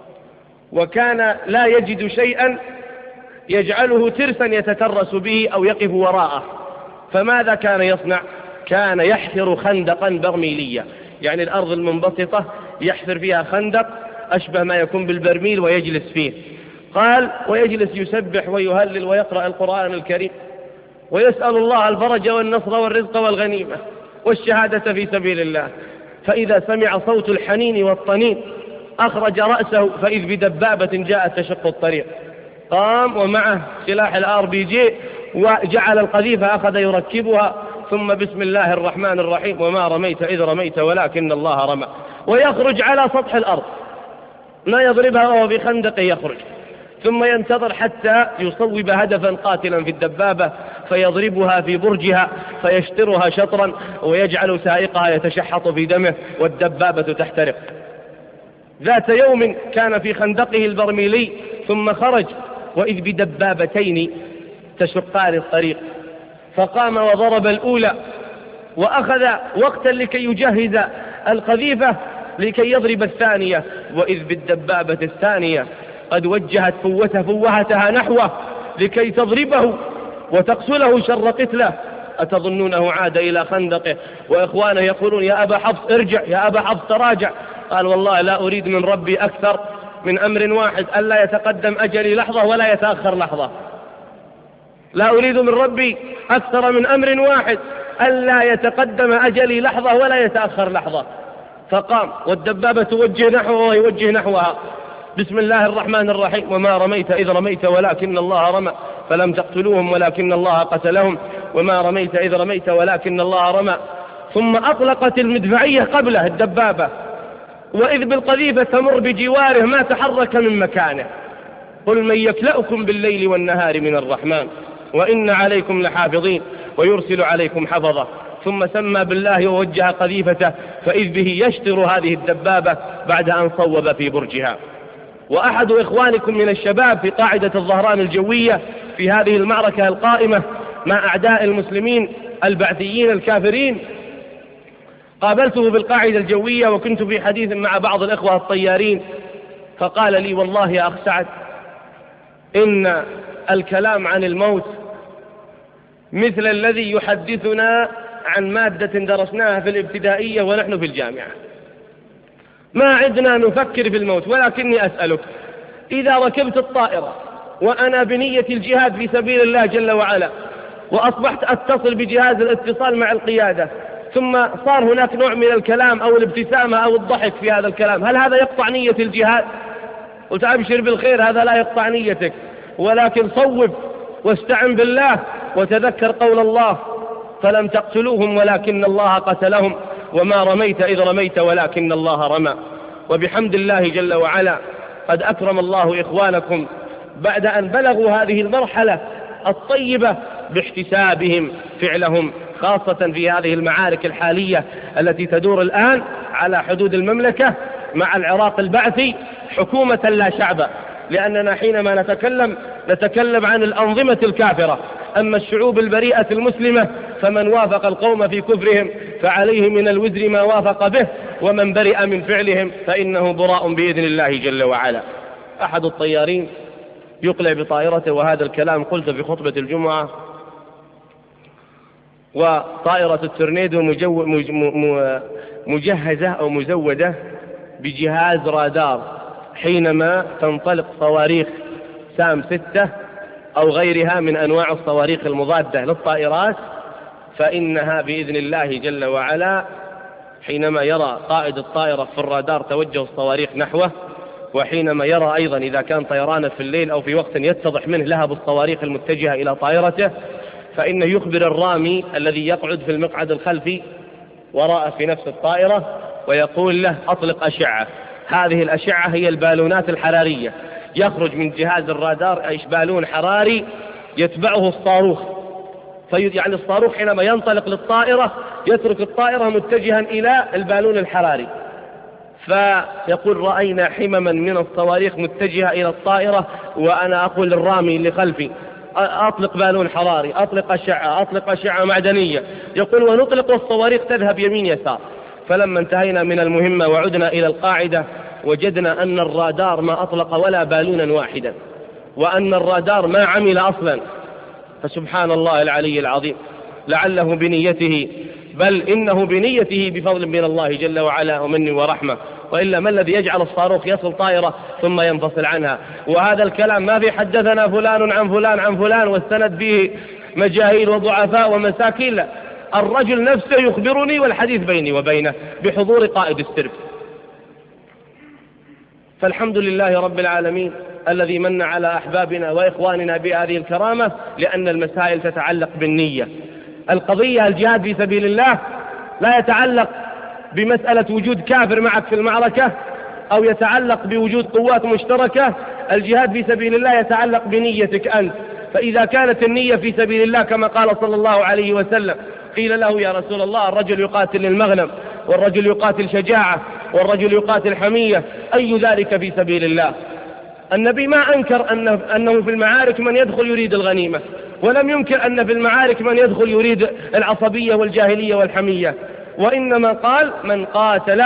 وكان لا يجد شيئا يجعله ترسا يتترس به أو يقف وراءه، فماذا كان يصنع؟ كان يحفر خندقا برميليا، يعني الأرض المنبسطة يحفر فيها خندق أشبه ما يكون بالبرميل ويجلس فيه. قال ويجلس يسبح ويهلل ويقرأ القرآن الكريم ويسأل الله الفرج والنصر والرزق والغنيمة والشهادة في سبيل الله. فإذا سمع صوت الحنين والطنين أخرج رأسه فإذ بدبابة جاءت تشق الطريق، قام ومعه سلاح الRPG وجعل القذيفة أخذ يركبها، ثم بسم الله الرحمن الرحيم وما رميت إذ رميت ولكن الله رمى، ويخرج على سطح الأرض، ما يضربها وهو في خندق يخرج. ثم ينتظر حتى يصوب هدفا قاتلا في الدبابة فيضربها في برجها فيشترها شطرا ويجعل سائقها يتشحط في دمه والدبابة تحترق. ذات يوم كان في خندقه البرميلي ثم خرج وإذ بدبابتين تشقان الطريق، فقام وضرب الأولى وأخذ وقتا لكي يجهز القذيفة لكي يضرب الثانية، وإذ بالدبابة الثانية قد وجهت فوهتها نحوه لكي تضربه وتقتله شر قتله. أتظنونه عاد إلى خندقه وإخوانه يقولون يا أبا حفص ارجع، يا أبا حفص تراجع؟ قال والله لا أريد من ربي أكثر من أمر واحد، ألا يتقدم أجلي لحظة ولا يتأخر لحظة. لا أريد من ربي أكثر من أمر واحد، ألا يتقدم أجلي لحظة ولا يتأخر لحظة. فقام والدبابة توجه نحوه ويوجه نحوها. بسم الله الرحمن الرحيم: وما رميت إذ رميت ولكن الله رمى فلم تقتلوهم ولكن الله قتلهم وما رميت إذ رميت ولكن الله رمى. ثم أطلقت المدفعية قبله الدبابة، وإذ بالقذيفة تمر بجواره ما تحرك من مكانه. قل من يكلأكم بالليل والنهار من الرحمن وإن عليكم لحافظين ويرسل عليكم حفظة. ثم سمى بالله ووجه قذيفته فإذ به يشطر هذه الدبابة بعد أن صوب في برجها. وأحد إخوانكم من الشباب في قاعدة الظهران الجوية في هذه المعركة القائمة مع أعداء المسلمين البعثيين الكافرين، قابلته بالقاعدة الجوية وكنت في حديث مع بعض الإخوة الطيارين، فقال لي: والله يا أخ سعد، إن الكلام عن الموت مثل الذي يحدثنا عن مادة درسناها في الابتدائية ونحن في الجامعة، ما عدنا نفكر في الموت. ولكني أسألك، إذا ركبت الطائرة وأنا بنية الجهاد في سبيل الله جل وعلا وأصبحت أتصل بجهاز الاتصال مع القيادة، ثم صار هناك نوع من الكلام أو الابتسامة أو الضحك في هذا الكلام، هل هذا يقطع نية الجهاد؟ قلت: أبشر بالخير، هذا لا يقطع نيتك، ولكن صوب واستعن بالله وتذكر قول الله: فلم تقتلوهم ولكن الله قتلهم وما رميت إذ رميت ولكن الله رمى. وبحمد الله جل وعلا قد أكرم الله إخوانكم بعد أن بلغوا هذه المرحلة الطيبة باحتسابهم فعلهم، خاصة في هذه المعارك الحالية التي تدور الآن على حدود المملكة مع العراق البعثي حكومة لا شعب، لأننا حينما نتكلم عن الأنظمة الكافرة. أما الشعوب البريئة المسلمة فمن وافق القوم في كفرهم فعليه من الوزر ما وافق به، ومن برئ من فعلهم فإنه براء بإذن الله جل وعلا. أحد الطيارين يقلع بطائرته، وهذا الكلام قلت في خطبة الجمعة، وطائرة التورنيدو مجهزة أو مزودة بجهاز رادار حينما تنطلق صواريخ سام 6 أو غيرها من أنواع الصواريخ المضادة للطائرات، فإنها بإذن الله جل وعلا حينما يرى قائد الطائرة في الرادار توجه الصواريخ نحوه، وحينما يرى أيضا إذا كان طيرانه في الليل أو في وقت يتضح منه لهب الصواريخ المتجهة إلى طائرته، فإنه يخبر الرامي الذي يقعد في المقعد الخلفي وراءه في نفس الطائرة ويقول له: أطلق أشعة. هذه الأشعة هي البالونات الحرارية، يخرج من جهاز الرادار بالون حراري يتبعه الصاروخ، يعني الصاروخ حينما ينطلق للطائرة يترك الطائرة متجها إلى البالون الحراري، فيقول: رأينا حمما من الصواريخ متجهة إلى الطائرة، وأنا أقول للرامي اللي خلفي: أطلق بالون حراري، أطلق أشعة، أطلق أشعة معدنية. يقول: ونطلق والصواريخ تذهب يمين يسار. فلما انتهينا من المهمة وعدنا إلى القاعدة وجدنا أن الرادار ما أطلق ولا بالونا واحدا، وأن الرادار ما عمل أصلا. فسبحان الله العلي العظيم، لعله بنيته، بل إنه بنيته بفضل من الله جل وعلا ومن ورحمة، وإلا ما الذي يجعل الصاروخ يصل طائرة ثم ينفصل عنها؟ وهذا الكلام ما في حدثنا فلان عن فلان عن فلان واستند به مجاهيل وضعفاء ومساكين، لا، الرجل نفسه يخبرني والحديث بيني وبينه بحضور قائد السرب. فالحمد لله رب العالمين الذي من على أحبابنا وإخواننا بهذه الكرامة، لأن المسائل تتعلق بالنية. القضية الجهاد في سبيل الله لا يتعلق بمسألة وجود كافر معك في المعركة أو يتعلق بوجود قوات مشتركة، الجهاد في سبيل الله يتعلق بنيتك أنت، فإذا كانت النية في سبيل الله كما قال صلى الله عليه وسلم، قيل له يا رسول الله الرجل يقاتل للمغنم، والرجل يقاتل شجاعة، والرجل يقاتل حمية، أي ذلك في سبيل الله؟ النبي ما أنكر أنه في المعارك من يدخل يريد الغنيمة، ولم ينكر أن في المعارك من يدخل يريد العصبية والجاهلية والحمية، وإنما قال من قاتل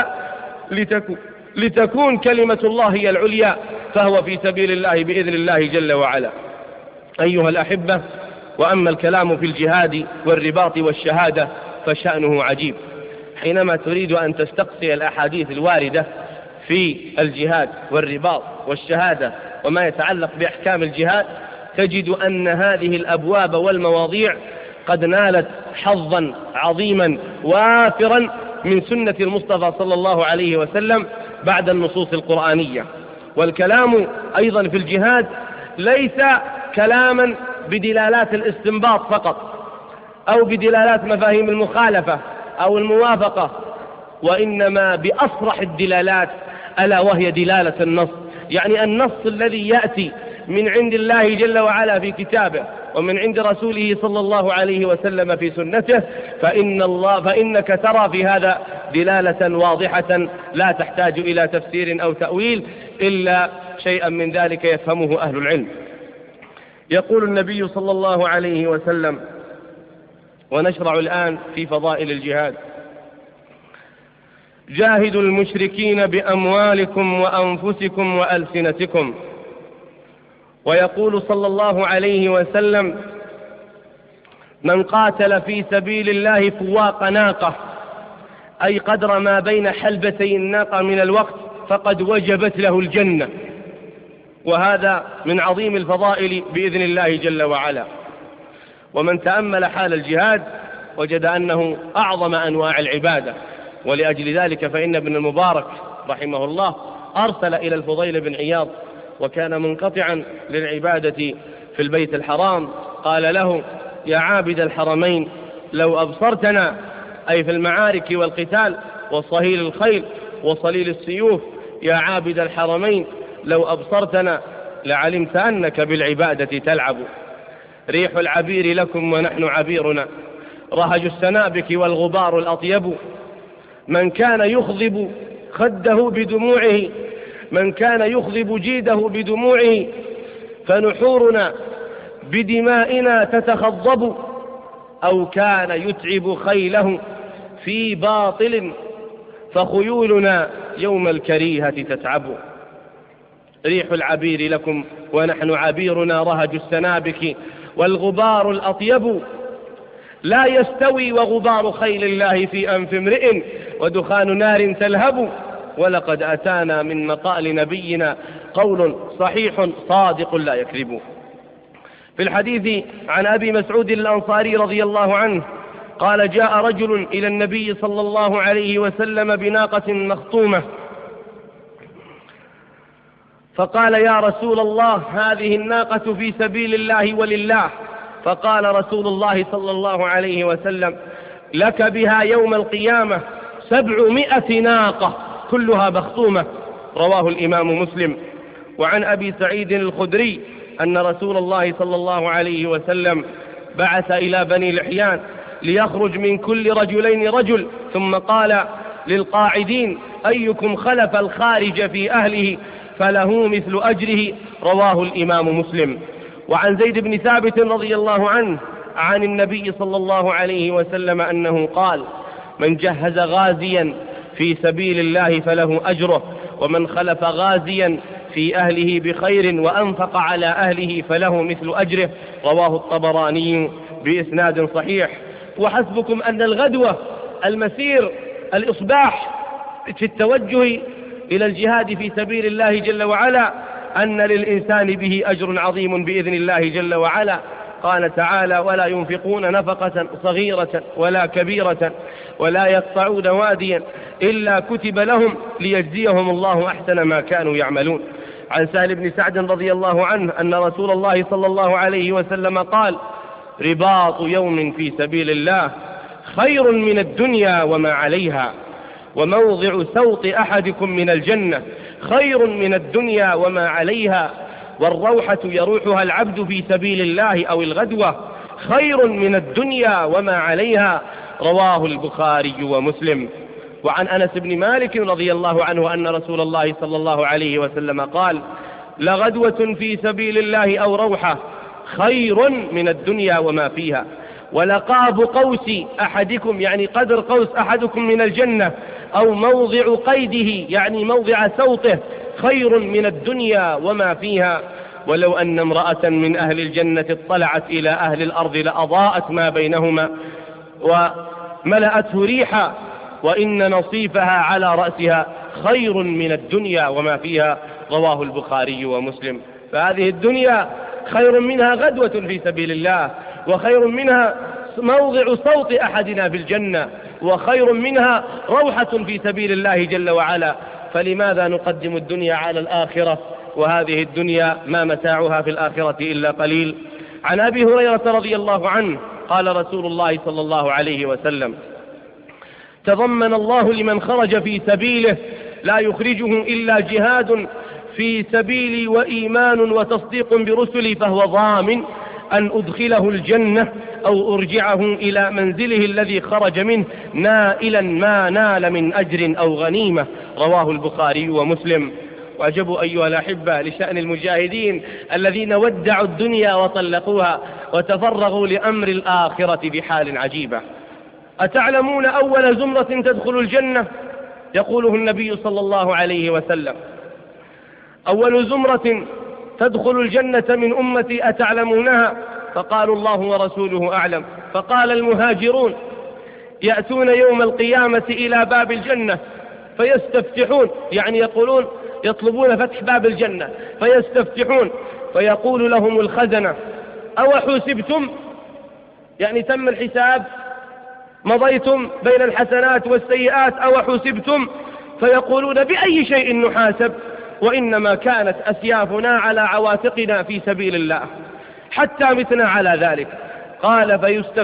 لتكون كلمة الله هي العليا فهو في سبيل الله بإذن الله جل وعلا. أيها الأحبة، وأما الكلام في الجهاد والرباط والشهادة فشأنه عجيب. حينما تريد أن تستقصي الأحاديث الواردة في الجهاد والرباط والشهادة وما يتعلق بأحكام الجهاد، تجد أن هذه الأبواب والمواضيع قد نالت حظا عظيما وافرا من سنة المصطفى صلى الله عليه وسلم بعد النصوص القرآنية. والكلام أيضا في الجهاد ليس كلاما بدلالات الاستنباط فقط أو بدلالات مفاهيم المخالفة أو الموافقة، وإنما بأصرح الدلالات، ألا وهي دلالة النص. يعني النص الذي يأتي من عند الله جل وعلا في كتابه ومن عند رسوله صلى الله عليه وسلم في سنته، فإنك ترى في هذا دلالة واضحة لا تحتاج إلى تفسير أو تأويل إلا شيئا من ذلك يفهمه أهل العلم. يقول النبي صلى الله عليه وسلم، ونشرع الآن في فضائل الجهاد: جاهدوا المشركين بأموالكم وأنفسكم وألسنتكم. ويقول صلى الله عليه وسلم: من قاتل في سبيل الله فواق ناقة، أي قدر ما بين حلبتي الناقة من الوقت، فقد وجبت له الجنة. وهذا من عظيم الفضائل بإذن الله جل وعلا. ومن تأمل حال الجهاد وجد أنه أعظم أنواع العبادة، ولأجل ذلك فإن ابن المبارك رحمه الله أرسل إلى الفضيل بن عياض وكان منقطعا للعبادة في البيت الحرام، قال له: يا عابد الحرمين، لو أبصرتنا، أي في المعارك والقتال وصهيل الخيل وصليل السيوف، يا عابد الحرمين لو أبصرتنا لعلمت أنك بالعبادة تلعب. ريح العبير لكم ونحن عبيرنا، رهج السنابك والغبار الأطيب. من كان يخضب خده بدموعه، من كان يخضب جيده بدموعه، فنحورنا بدمائنا تتخضب. أو كان يتعب خيله في باطل، فخيولنا يوم الكريهة تتعب. ريح العبير لكم ونحن عبيرنا، رهج السنابك والغبار الأطيب. لا يستوي وغبار خيل الله في أنف امرئ، ودخان نار تلهب. ولقد أتانا من مقال نبينا قول صحيح صادق لا يكذب. في الحديث عن أبي مسعود الأنصاري رضي الله عنه قال: جاء رجل إلى النبي صلى الله عليه وسلم بناقة مخطومة، فقال: يا رسول الله، هذه الناقة في سبيل الله ولله. فقال رسول الله صلى الله عليه وسلم: لك بها يوم القيامة 700 ناقة كلها مخطومة. رواه الإمام مسلم. وعن أبي سعيد الخدري أن رسول الله صلى الله عليه وسلم بعث إلى بني لحيان ليخرج من كل رجلين رجل، ثم قال للقاعدين: أيكم خلف الخارج في أهله فله مثل أجره. رواه الإمام مسلم. وعن زيد بن ثابت رضي الله عنه عن النبي صلى الله عليه وسلم أنه قال: من جهز غازيا في سبيل الله فله أجره، ومن خلف غازيا في أهله بخير وأنفق على أهله فله مثل أجره. رواه الطبراني بإسناد صحيح. وحسبكم أن الغدوة، المسير، الإصباح في التوجه إلى الجهاد في سبيل الله جل وعلا، أن للإنسان به أجر عظيم بإذن الله جل وعلا. قال تعالى: ولا ينفقون نفقة صغيرة ولا كبيرة ولا يقطعون واديا إلا كتب لهم ليجزيهم الله أحسن ما كانوا يعملون. عن سهل بن سعد رضي الله عنه أن رسول الله صلى الله عليه وسلم قال: رباط يوم في سبيل الله خير من الدنيا وما عليها، وموضع سوط أحدكم من الجنة خير من الدنيا وما عليها، والروحة يروحها العبد في سبيل الله أو الغدوة خير من الدنيا وما عليها، رواه البخاري ومسلم. وعن أنس بن مالك رضي الله عنه أن رسول الله صلى الله عليه وسلم قال: لغدوة في سبيل الله أو روحة خير من الدنيا وما فيها، ولقاب قوس أحدكم يعني قدر قوس أحدكم من الجنة أو موضع قيده يعني موضع سوطه خير من الدنيا وما فيها، ولو أن امرأة من أهل الجنة اطلعت إلى أهل الأرض لأضاءت ما بينهما وملأته ريحا، وإن نصيفها على رأسها خير من الدنيا وما فيها، رواه البخاري ومسلم. فهذه الدنيا خير منها غدوة في سبيل الله، وخير منها موضع صوت أحدنا في الجنة، وخير منها روحة في سبيل الله جل وعلا. فلماذا نقدم الدنيا على الآخرة؟ وهذه الدنيا ما متاعها في الآخرة إلا قليل. عن أبي هريرة رضي الله عنه قال رسول الله صلى الله عليه وسلم: تضمن الله لمن خرج في سبيله لا يخرجه إلا جهاد في سبيلي وإيمان وتصديق برسلي، فهو ضامن أن أدخله الجنة أو أرجعه إلى منزله الذي خرج منه نائلا ما نال من أجر أو غنيمة، رواه البخاري ومسلم. وأعجبوا أيها الأحبة لشأن المجاهدين الذين ودعوا الدنيا وطلقوها وتفرغوا لأمر الآخرة بحال عجيبة. أتعلمون أول زمرة تدخل الجنة؟ يقوله النبي صلى الله عليه وسلم: أول زمرة تدخل الجنة من أمتي أتعلمونها؟ فقالوا: الله ورسوله أعلم. فقال: المهاجرون يأتون يوم القيامة إلى باب الجنة فيستفتحون، يعني يقولون يطلبون فتح باب الجنة فيستفتحون، فيقول لهم الخزنة: أو حسبتم؟ يعني تم الحساب، مضيتم بين الحسنات والسيئات، أو حسبتم؟ فيقولون: بأي شيء نحاسب؟ وإنما كانت أسيافنا على عواتقنا في سبيل الله حتى متنا على ذلك. قال: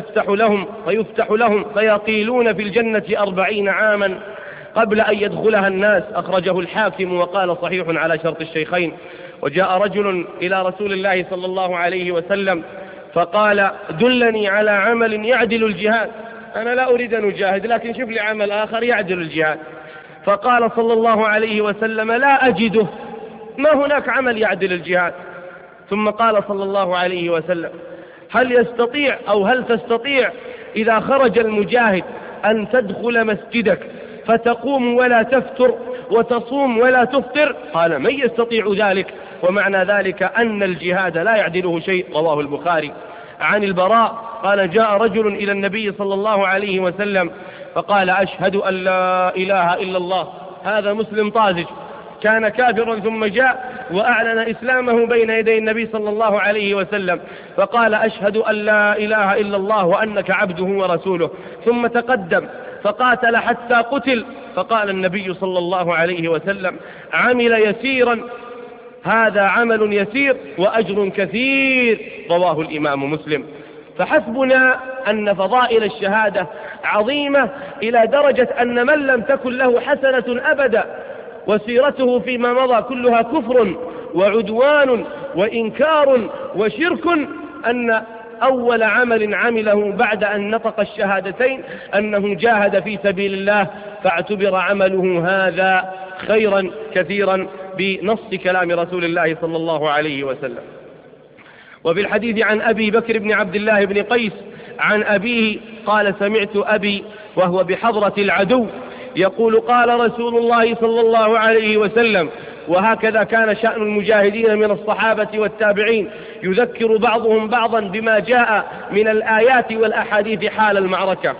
فيفتح لهم فيطيلون في الجنة 40 عاما قبل أن يدخلها الناس. أخرجه الحاكم وقال صحيح على شرط الشيخين. وجاء رجل إلى رسول الله صلى الله عليه وسلم فقال: دلني على عمل يعدل الجهاد، أنا لا أريد أن أجاهد لكن شوف لي عمل آخر يعدل الجهاد. فقال صلى الله عليه وسلم: لا أجده، ما هناك عمل يعدل الجهاد. ثم قال صلى الله عليه وسلم: هل يستطيع أو هل تستطيع إذا خرج المجاهد أن تدخل مسجدك فتقوم ولا تفتر وتصوم ولا تفطر؟ قال: من يستطيع ذلك؟ ومعنى ذلك أن الجهاد لا يعدله شيء، رواه البخاري. عن البراء قال: جاء رجل إلى النبي صلى الله عليه وسلم فقال: أشهد أن لا إله إلا الله. هذا مسلم طازج، كان كافرا ثم جاء وأعلن إسلامه بين يدي النبي صلى الله عليه وسلم، فقال: أشهد أن لا إله إلا الله وأنك عبده ورسوله، ثم تقدم فقاتل حتى قتل. فقال النبي صلى الله عليه وسلم: عمل يسيرا، هذا عمل يسير وأجر كثير، رواه الإمام مسلم. فحسبنا أن فضائل الشهادة عظيمة إلى درجة أن من لم تكن له حسنة أبدا وسيرته فيما مضى كلها كفر وعدوان وإنكار وشرك، أن أول عمل عمله بعد أن نطق الشهادتين أنه جاهد في سبيل الله، فاعتبر عمله هذا خيرا كثيرا بنص كلام رسول الله صلى الله عليه وسلم. وفي الحديث عن أبي بكر بن عبد الله بن قيس عن أبيه قال: سمعت أبي وهو بحضرة العدو يقول: قال رسول الله صلى الله عليه وسلم. وهكذا كان شأن المجاهدين من الصحابة والتابعين، يذكر بعضهم بعضا بما جاء من الآيات والأحاديث حال المعركة.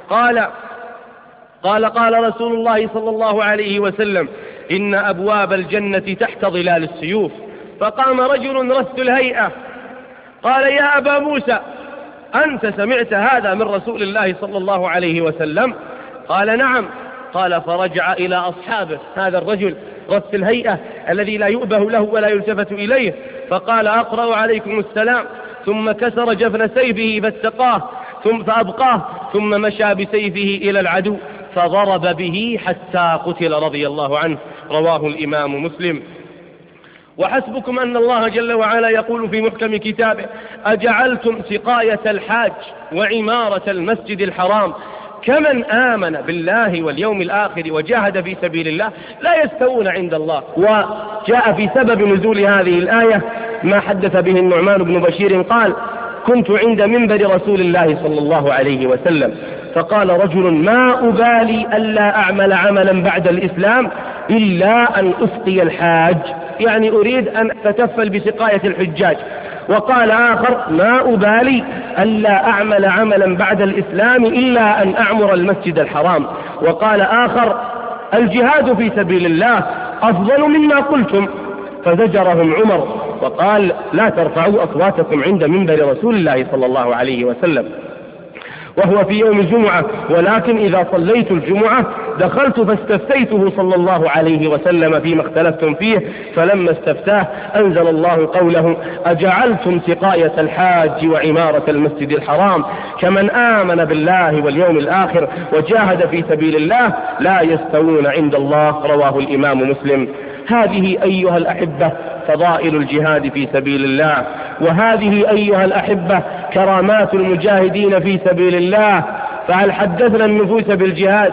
قال رسول الله صلى الله عليه وسلم: إن أبواب الجنة تحت ظلال السيوف. فقام رجل رث الهيئة قال: يا أبا موسى، أنت سمعت هذا من رسول الله صلى الله عليه وسلم؟ قال: نعم. قال: فرجع إلى أصحابه، هذا الرجل رث الهيئة الذي لا يؤبه له ولا يلتفت إليه، فقال: أقرأ عليكم السلام. ثم كسر جفن سيفه فاتقاه فأبقاه، ثم مشى بسيفه إلى العدو فضرب به حتى قتل رضي الله عنه، رواه الإمام مسلم. وحسبكم أن الله جل وعلا يقول في محكم كتابه: أجعلتم سقاية الحاج وعمارة المسجد الحرام كمن آمن بالله واليوم الآخر وجاهد في سبيل الله لا يستوون عند الله. وجاء في سبب نزول هذه الآية ما حدث به النعمان بن بشير قال: كنت عند منبر رسول الله صلى الله عليه وسلم فقال رجل: ما أبالي ألا أعمل عملا بعد الإسلام إلا أن أسقي الحاج، يعني أريد أن أتكفل بسقاية الحجاج. وقال آخر: ما أبالي ألا أعمل عملا بعد الإسلام إلا أن أعمر المسجد الحرام. وقال آخر: الجهاد في سبيل الله أفضل مما قلتم. فزجرهم عمر وقال: لا ترفعوا أصواتكم عند منبر رسول الله صلى الله عليه وسلم وهو في يوم الجمعة، ولكن إذا صليت الجمعة دخلت فاستفتيته صلى الله عليه وسلم فيما اختلفتم فيه، فلما استفتاه أنزل الله قوله: أجعلتم سقاية الحاج وعمارة المسجد الحرام كمن آمن بالله واليوم الآخر وجاهد في سبيل الله لا يستوون عند الله. رواه الإمام مسلم. هذه أيها الأحبة فضائل الجهاد في سبيل الله، وهذه أيها الأحبة كرامات المجاهدين في سبيل الله. فهل حدثنا النفوس بالجهاد؟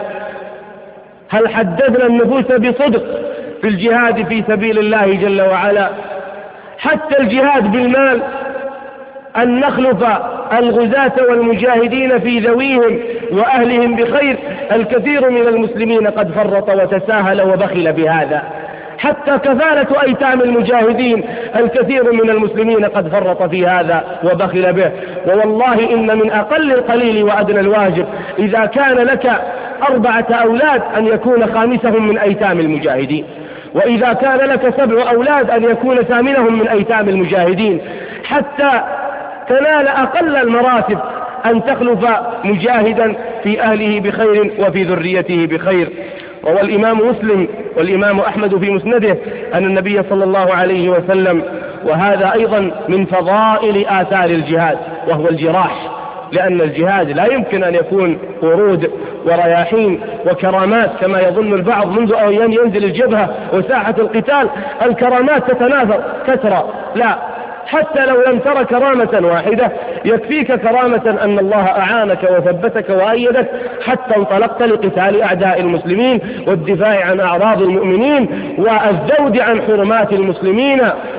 هل حدثنا النفوس بصدق في الجهاد في سبيل الله جل وعلا؟ حتى الجهاد بالمال، أن نخلف الغزاة والمجاهدين في ذويهم وأهلهم بخير. الكثير من المسلمين قد فرط وتساهل وبخل بهذا. حتى كفالة أيتام المجاهدين الكثير من المسلمين قد فرط في هذا وبخل به. ووالله إن من أقل القليل وأدنى الواجب إذا كان لك 4 أولاد أن يكون خامسهم من أيتام المجاهدين، وإذا كان لك 7 أولاد أن يكون ثامنهم من أيتام المجاهدين، حتى تنال أقل المراتب أن تخلف مجاهدا في أهله بخير وفي ذريته بخير. روى الإمام مسلم والإمام أحمد في مسنده أن النبي صلى الله عليه وسلم، وهذا أيضا من فضائل آثار الجهاد وهو الجراح، لأن الجهاد لا يمكن أن يكون ورود ورياحين وكرامات كما يظن البعض منذ أن ينزل الجبهة وساحة القتال الكرامات تتناثر كثرة. لا، حتى لو لم تر كرامة واحدة يكفيك كرامة أن الله أعانك وثبتك وأيدك حتى انطلقت لقتال أعداء المسلمين والدفاع عن أعراض المؤمنين والذود عن حرمات المسلمين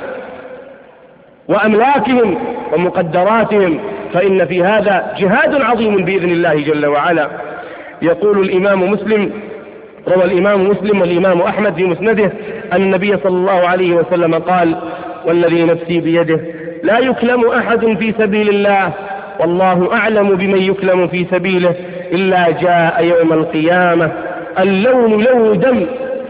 وأملاكهم ومقدراتهم، فإن في هذا جهاد عظيم بإذن الله جل وعلا. يقول الإمام مسلم، روى الإمام مسلم والإمام أحمد في مسنده أن النبي صلى الله عليه وسلم قال: والذي نفسي بيده لا يكلم أحد في سبيل الله والله أعلم بمن يكلم في سبيله إلا جاء يوم القيامة اللون لون دم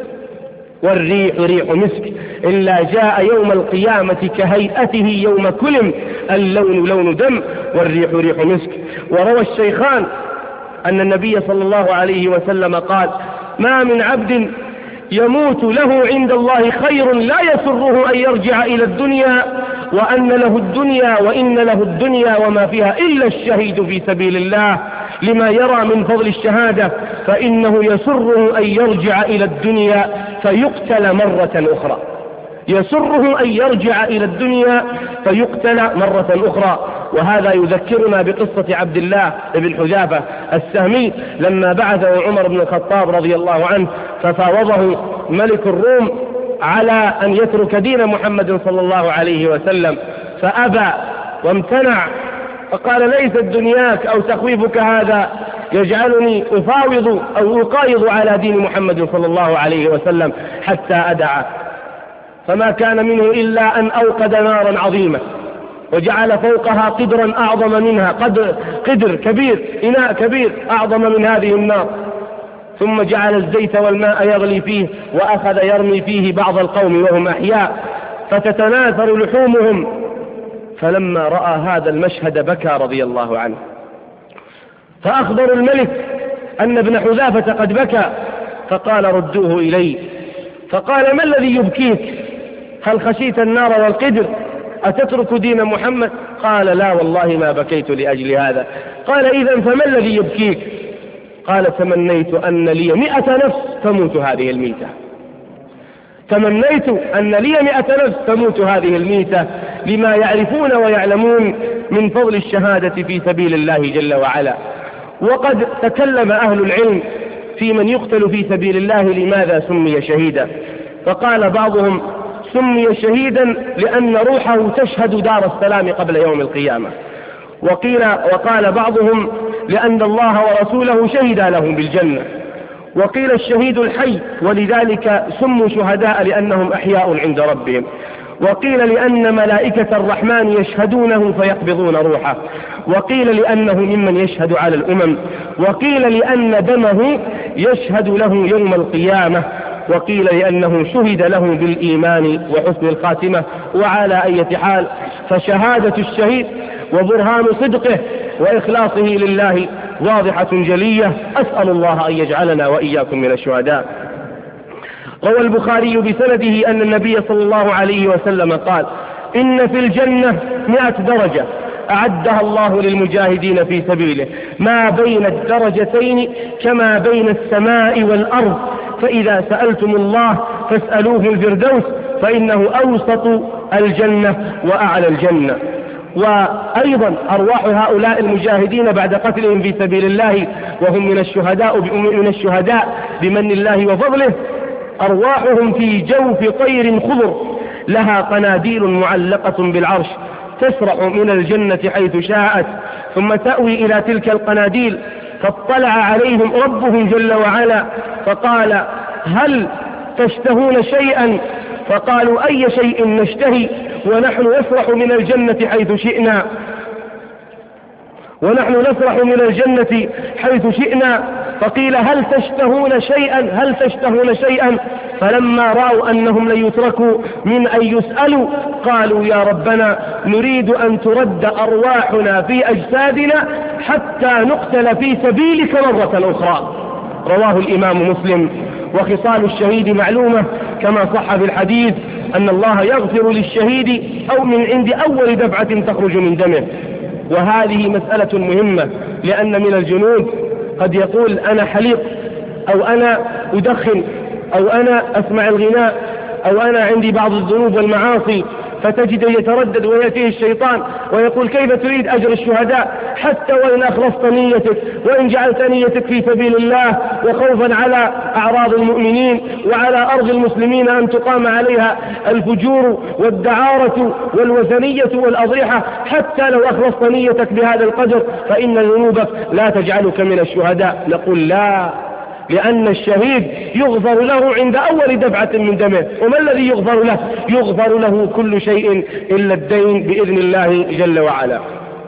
والريح ريح مسك، إلا جاء يوم القيامة كهيئته يوم كلم اللون لون دم والريح ريح مسك. وروى الشيخان أن النبي صلى الله عليه وسلم قال: ما من عبد يموت له عند الله خير لا يسره أن يرجع إلى الدنيا وأن له الدنيا وإن له الدنيا وما فيها إلا الشهيد في سبيل الله لما يرى من فضل الشهادة، فإنه يسره أن يرجع إلى الدنيا فيقتل مرة أخرى. يسره أن يرجع إلى الدنيا فيقتل مرة أخرى. وهذا يذكرنا بقصة عبد الله بن حذافة السهمي لما بعثه عمر بن الخطاب رضي الله عنه ففاوضه ملك الروم على أن يترك دين محمد صلى الله عليه وسلم، فأبى وامتنع، فقال: ليست دنياك أو تخويفك هذا يجعلني أفاوض أو أقايض على دين محمد صلى الله عليه وسلم حتى أدعى. فما كان منه إلا أن أوقد نارا عظيمة وجعل فوقها قدرا أعظم منها، قدر كبير، إناء كبير أعظم من هذه النار، ثم جعل الزيت والماء يغلي فيه وأخذ يرمي فيه بعض القوم وهم أحياء فتتناثر لحومهم. فلما رأى هذا المشهد بكى رضي الله عنه، فأخبر الملك أن ابن حذافة قد بكى، فقال: ردوه إلي. فقال: ما الذي يبكيك؟ هل خشيت النار والقدر؟ أتترك دين محمد؟ قال: لا والله ما بكيت لأجل هذا. قال: إذن فما الذي يبكيك؟ قال: تمنيت أن لي 100 نفس تموت هذه الميتة. تمنيت أن لي 100 نفس تموت هذه الميتة لما يعرفون ويعلمون من فضل الشهادة في سبيل الله جل وعلا. وقد تكلم أهل العلم في من يقتل في سبيل الله لماذا سمي شهيدا، فقال بعضهم سمي شهيدا لأن روحه تشهد دار السلام قبل يوم القيامة، وقال بعضهم لأن الله ورسوله شهدا لهم بالجنة، وقيل الشهيد الحي ولذلك سموا شهداء لأنهم أحياء عند ربهم، وقيل لأن ملائكة الرحمن يشهدونه فيقبضون روحه، وقيل لأنه ممن يشهد على الأمم، وقيل لأن دمه يشهد له يوم القيامة، وقيل لأنه شهد له بالإيمان وحسن الخاتمة. وعلى أي حال فشهادة الشهيد وبرهان صدقه وإخلاصه لله واضحة جلية، أسأل الله أن يجعلنا وإياكم من الشهداء. روى البخاري بسنده أن النبي صلى الله عليه وسلم قال إن في الجنة 100 درجة أعدها الله للمجاهدين في سبيله ما بين الدرجتين كما بين السماء والأرض، فإذا سألتم الله فاسألوه الفردوس فإنه أوسط الجنة وأعلى الجنة. وأيضا أرواح هؤلاء المجاهدين بعد قتلهم في سبيل الله وهم من الشهداء بمن الله وفضله، أرواحهم في جوف طير خضر لها قناديل معلقة بالعرش تسرع من الجنة حيث شاءت ثم تأوي إلى تلك القناديل، فاطلع عليهم ربهم جل وعلا فقال هل تشتهون شيئا؟ فقالوا أي شيء نشتهي ونحن نسرح من الجنة حيث شئنا فقيل هل تشتهون شيئا؟ فلما رأوا أنهم لن يتركوا من أن يسألوا قالوا يا ربنا نريد أن ترد أرواحنا في أجسادنا حتى نقتل في سبيلك مرة أخرى. رواه الإمام مسلم. وخصال الشهيد معلومة كما صح في الحديث أن الله يغفر للشهيد أو من عند أول دفعة تخرج من دمه، وهذه مسألة مهمة لأن من الجنود قد يقول أنا حليق أو أنا أدخن أو أنا أسمع الغناء أو أنا عندي بعض الذنوب والمعاصي، فتجد يتردد ويأتيه الشيطان ويقول كيف تريد أجر الشهداء حتى وإن أخلصت نيتك وإن جعلت نيتك في سبيل الله وخوفا على أعراض المؤمنين وعلى أرض المسلمين أن تقام عليها الفجور والدعارة والوثنية والأضرحة، حتى لو أخلصت نيتك بهذا القدر فإن ذنوبك لا تجعلك من الشهداء. نقول لا، لأن الشهيد يغفر له عند أول دفعة من دمه. وما الذي يغفر له؟ يغفر له كل شيء إلا الدين بإذن الله جل وعلا.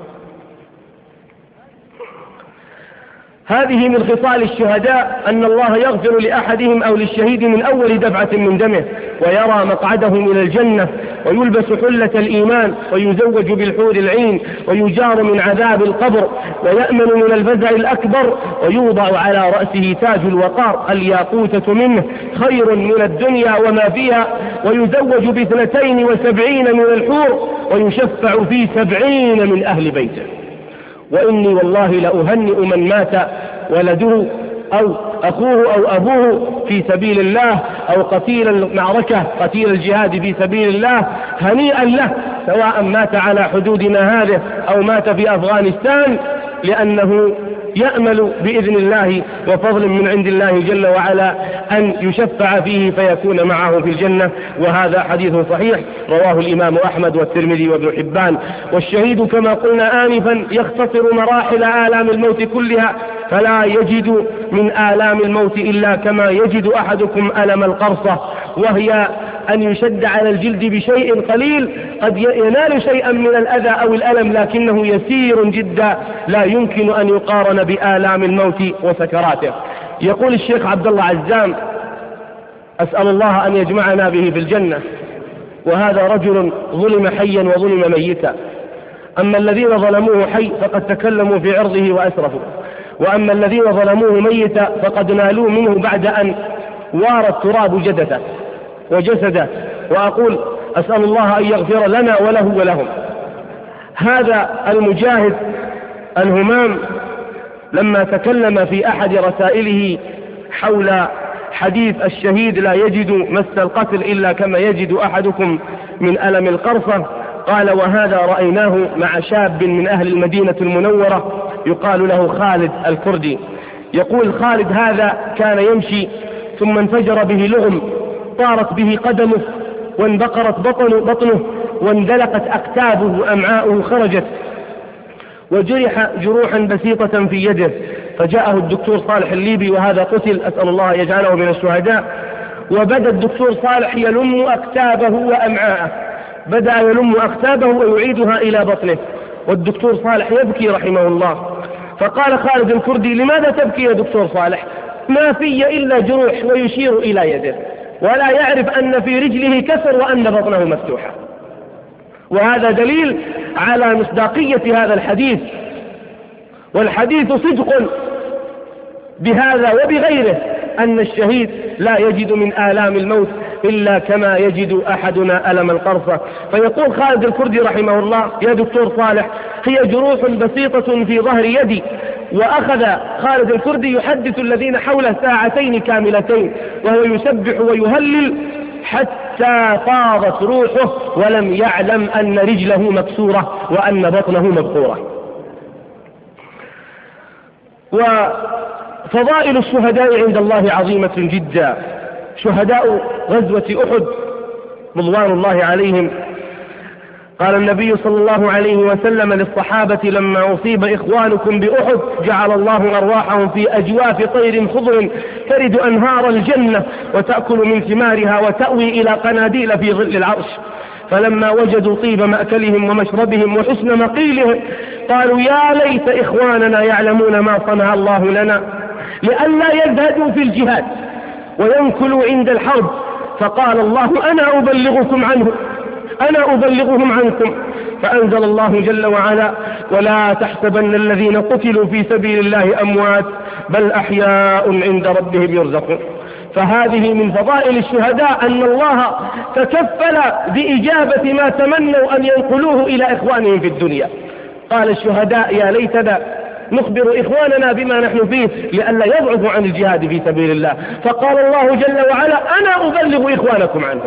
هذه من خصال الشهداء أن الله يغفر لأحدهم أو للشهيد من أول دفعة من دمه، ويرى مقعده من الجنة، ويلبس حلة الإيمان، ويزوج بالحور العين، ويجار من عذاب القبر، ويأمن من الفزع الأكبر، ويوضع على رأسه تاج الوقار الياقوتة منه خير من الدنيا وما فيها، ويزوج ب72 من الحور، ويشفع في 70 من أهل بيته. وإني والله لأهنئ من مات ولده أو أخوه أو أبوه في سبيل الله أو قتيل المعركة قتيل الجهاد في سبيل الله، هنيئا له سواء مات على حدودنا هذه أو مات في أفغانستان، لأنه يأمل بإذن الله وفضل من عند الله جل وعلا أن يشفع فيه فيكون معه في الجنة. وهذا حديث صحيح رواه الإمام أحمد والترمذي وابن حبان. والشهيد كما قلنا آنفا يختصر مراحل آلام الموت كلها، فلا يجد من آلام الموت إلا كما يجد أحدكم ألم القرصة، وهي أن يشد على الجلد بشيء قليل قد ينال شيئا من الأذى أو الألم لكنه يسير جدا لا يمكن أن يقارن بآلام الموت وسكراته. يقول الشيخ عبد الله عزام أسأل الله أن يجمعنا به في الجنة، وهذا رجل ظلم حيا وظلم ميتا، أما الذين ظلموه حي فقد تكلموا في عرضه وأسرفوا، وأما الذين ظلموه ميتا فقد نالوا منه بعد أن وار التراب وجسده. وأقول أسأل الله أن يغفر لنا وله ولهم. هذا المجاهد الهمام لما تكلم في أحد رسائله حديث الشهيد لا يجد مس القتل إلا كما يجد أحدكم من ألم القرصة. قال وهذا رأيناه مع شاب من أهل المدينة المنورة يقال له خالد الكردي. يقول خالد هذا كان يمشي ثم انفجر به لغم، طارت به قدمه وانبقرت بطنه واندلقت أكتابه وأمعاؤه خرجت، وجرح جروحا بسيطة في يده، فجاءه الدكتور صالح الليبي وهذا قتل، أسأل الله يجعله من الشهداء. وبدأ الدكتور صالح يلم أكتابه وأمعاءه، بدأ يلم أكتابه ويعيدها إلى بطنه، والدكتور صالح يبكي رحمه الله. فقال خالد الكردي لماذا تبكي يا دكتور صالح؟ ما في إلا جروح، ويشير إلى يده ولا يعرف أن في رجله كسر وأن بطنه مفتوحة. وهذا دليل على مصداقية هذا الحديث، والحديث صدق بهذا وبغيره أن الشهيد لا يجد من آلام الموت إلا كما يجد أحدنا ألم القرصة. فيقول خالد الكردي رحمه الله يا دكتور صالح هي جروح بسيطة في ظهر يدي. وأخذ خالد الكردي يحدث الذين حوله ساعتين كاملتين وهو يسبح ويهلل حتى فاضت روحه ولم يعلم أن رجله مكسورة وأن بطنه مبقورة. وفضائل الشهداء عند الله عظيمة جدا. شهداء غزوة أحد رضوان الله عليهم، قال النبي صلى الله عليه وسلم للصحابة لما أصيب إخوانكم بأحد جعل الله أرواحهم في أجواف طير خضر ترد أنهار الجنة وتأكل من ثمارها وتأوي إلى قناديل في ظل العرش. فلما وجدوا طيب مأكلهم ومشربهم وحسن مقيلهم قالوا يا ليت إخواننا يعلمون ما صنع الله لنا لئلا يزهدوا في الجهاد وينكلوا عند الحرب. فقال الله أنا أبلغكم عنه، أنا أبلغهم عنكم. فأنزل الله جل وعلا ولا تحسبن الذين قتلوا في سبيل الله أموات بل أحياء عند ربهم يرزقون. فهذه من فضائل الشهداء أن الله تكفل بإجابة ما تمنوا أن ينقلوه إلى إخوانهم في الدنيا. قال الشهداء يا ليتنا نخبر إخواننا بما نحن فيه لئلا يضعفوا عن الجهاد في سبيل الله. فقال الله جل وعلا أنا أبلغ إخوانكم عنه.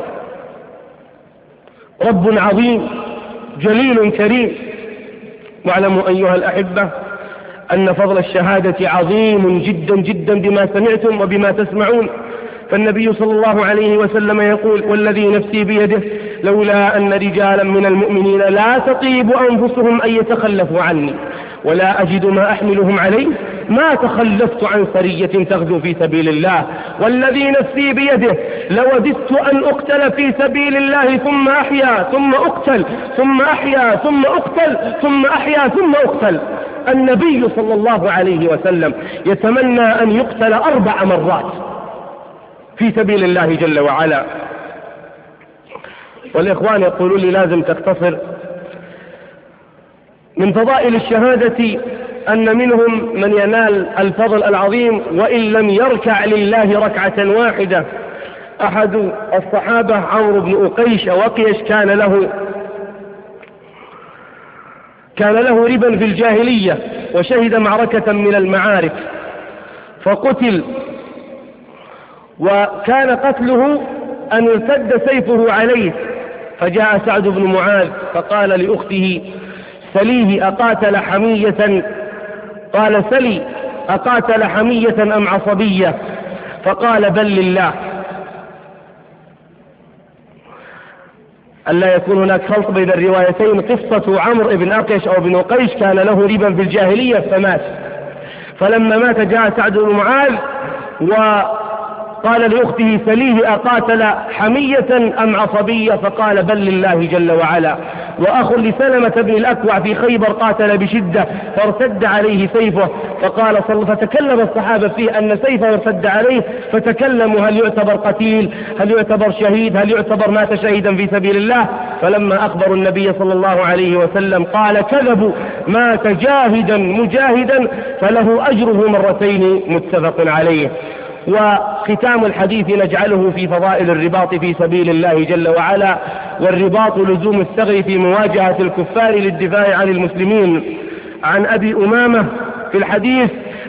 رب عظيم جليل كريم. واعلموا أيها الأحبة أن فضل الشهادة عظيم جدا جدا بما سمعتم وبما تسمعون. فالنبي صلى الله عليه وسلم يقول والذي نفسي بيده لولا أن رجالا من المؤمنين لا تطيب أنفسهم أن يتخلفوا عني ولا أجد ما أحملهم عليه ما تخلفت عن سرية تغزو في سبيل الله والذي نفسي بيده لوددت أن أقتل في سبيل الله ثم أحيا ثم أقتل ثم أحيا ثم أقتل ثم أحيا ثم أقتل. النبي صلى الله عليه وسلم يتمنى أن يقتل 4 مرات في سبيل الله جل وعلا. والإخوان يقولون لي لازم تختصر. من فضائل الشهادة أن منهم من ينال الفضل العظيم وإن لم يركع لله ركعة واحدة. أحد الصحابة عمرو بن أقيش أو أقيش كان له ربا في الجاهلية وشهد معركة من المعارك فقتل، وكان قتله أن ارتد سيفه عليه. فجاء سعد بن معاذ فقال لأخته سليه أقاتل حمية؟ قال سلي أقاتل حمية أم عصبية؟ فقال بل لله. ألا يكون هناك خلط بين الروايتين. قصة عمرو بن أقيش أو بن قيش كان له ربا في الجاهلية فمات، فلما مات جاء سعد بن معاذ وقال لأخته سليه أقاتل حمية أم عصبية؟ فقال بل لله جل وعلا. وأخ لسلمة بن الأكوع في خيبر قاتل بشدة فارتد عليه سيفه فتكلم الصحابة فيه أن سيفه ارتد عليه، فتكلموا هل يعتبر قتيل، هل يعتبر شهيد، هل يعتبر مات شهيدا في سبيل الله؟ فلما أخبروا النبي صلى الله عليه وسلم قال كذبوا، مات جاهدا مجاهدا فله أجره 2 مرتين متفق عليه. وختام الحديث نجعله في فضائل الرباط في سبيل الله جل وعلا. والرباط لزوم الثغر في مواجهة الكفار للدفاع عن المسلمين. عن أبي أمامة في الحديث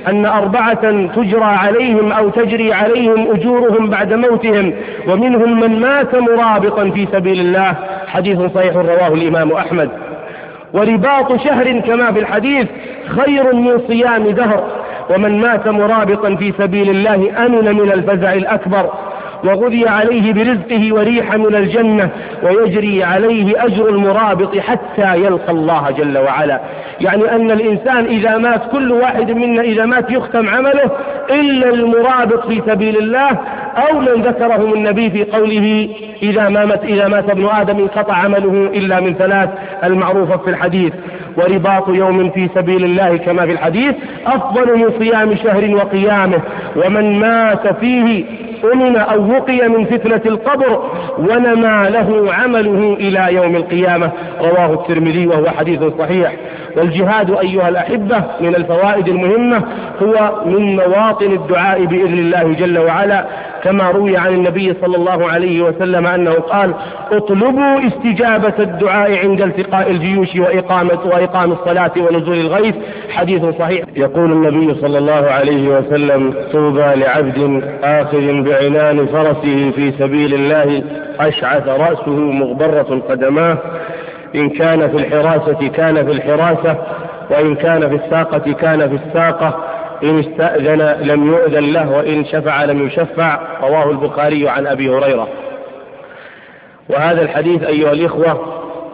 أن 4 تجرى عليهم أو تجري عليهم أجورهم بعد موتهم، ومنهم من مات مرابطا في سبيل الله، حديث صحيح رواه الإمام أحمد. ورباط شهر كما في الحديث خير من صيام دهر، ومن مات مرابطا في سبيل الله أمن من الفزع الأكبر، وغذي عليه برزقه وريح من الجنة، ويجري عليه أجر المرابط حتى يلقى الله جل وعلا. يعني أن الإنسان إذا مات، كل واحد منا إذا مات يختم عمله إلا المرابط في سبيل الله، أو من ذكرهم النبي في قوله إذا مات ابن آدم انقطع عمله إلا من 3 المعروفة في الحديث. ورباط يوم في سبيل الله كما في الحديث أفضل من صيام شهر وقيامه، ومن مات فيه أمن أو وقي من فتنة القبر، ونمى له عمله إلى يوم القيامة، رواه الترمذي وهو حديث صحيح. والجهاد أيها الأحبة من الفوائد المهمة هو من مواطن الدعاء بإذن الله جل وعلا، كما روي عن النبي صلى الله عليه وسلم أنه قال: اطلبوا استجابة الدعاء عند التقاء الجيوش وإقام الصلاة ونزول الغيث، حديث صحيح. يقول النبي صلى الله عليه وسلم: طوبى لعبد آخذ بعنان فرسه في سبيل الله أشعث رأسه مغبرة قدماه، إن كان في الحراسة كان في الحراسة، وإن كان في الساقة كان في الساقة، إن استأذن لم يؤذن له، وإن شفع لم يشفع، رواه البخاري عن أبي هريرة. وهذا الحديث أيها الإخوة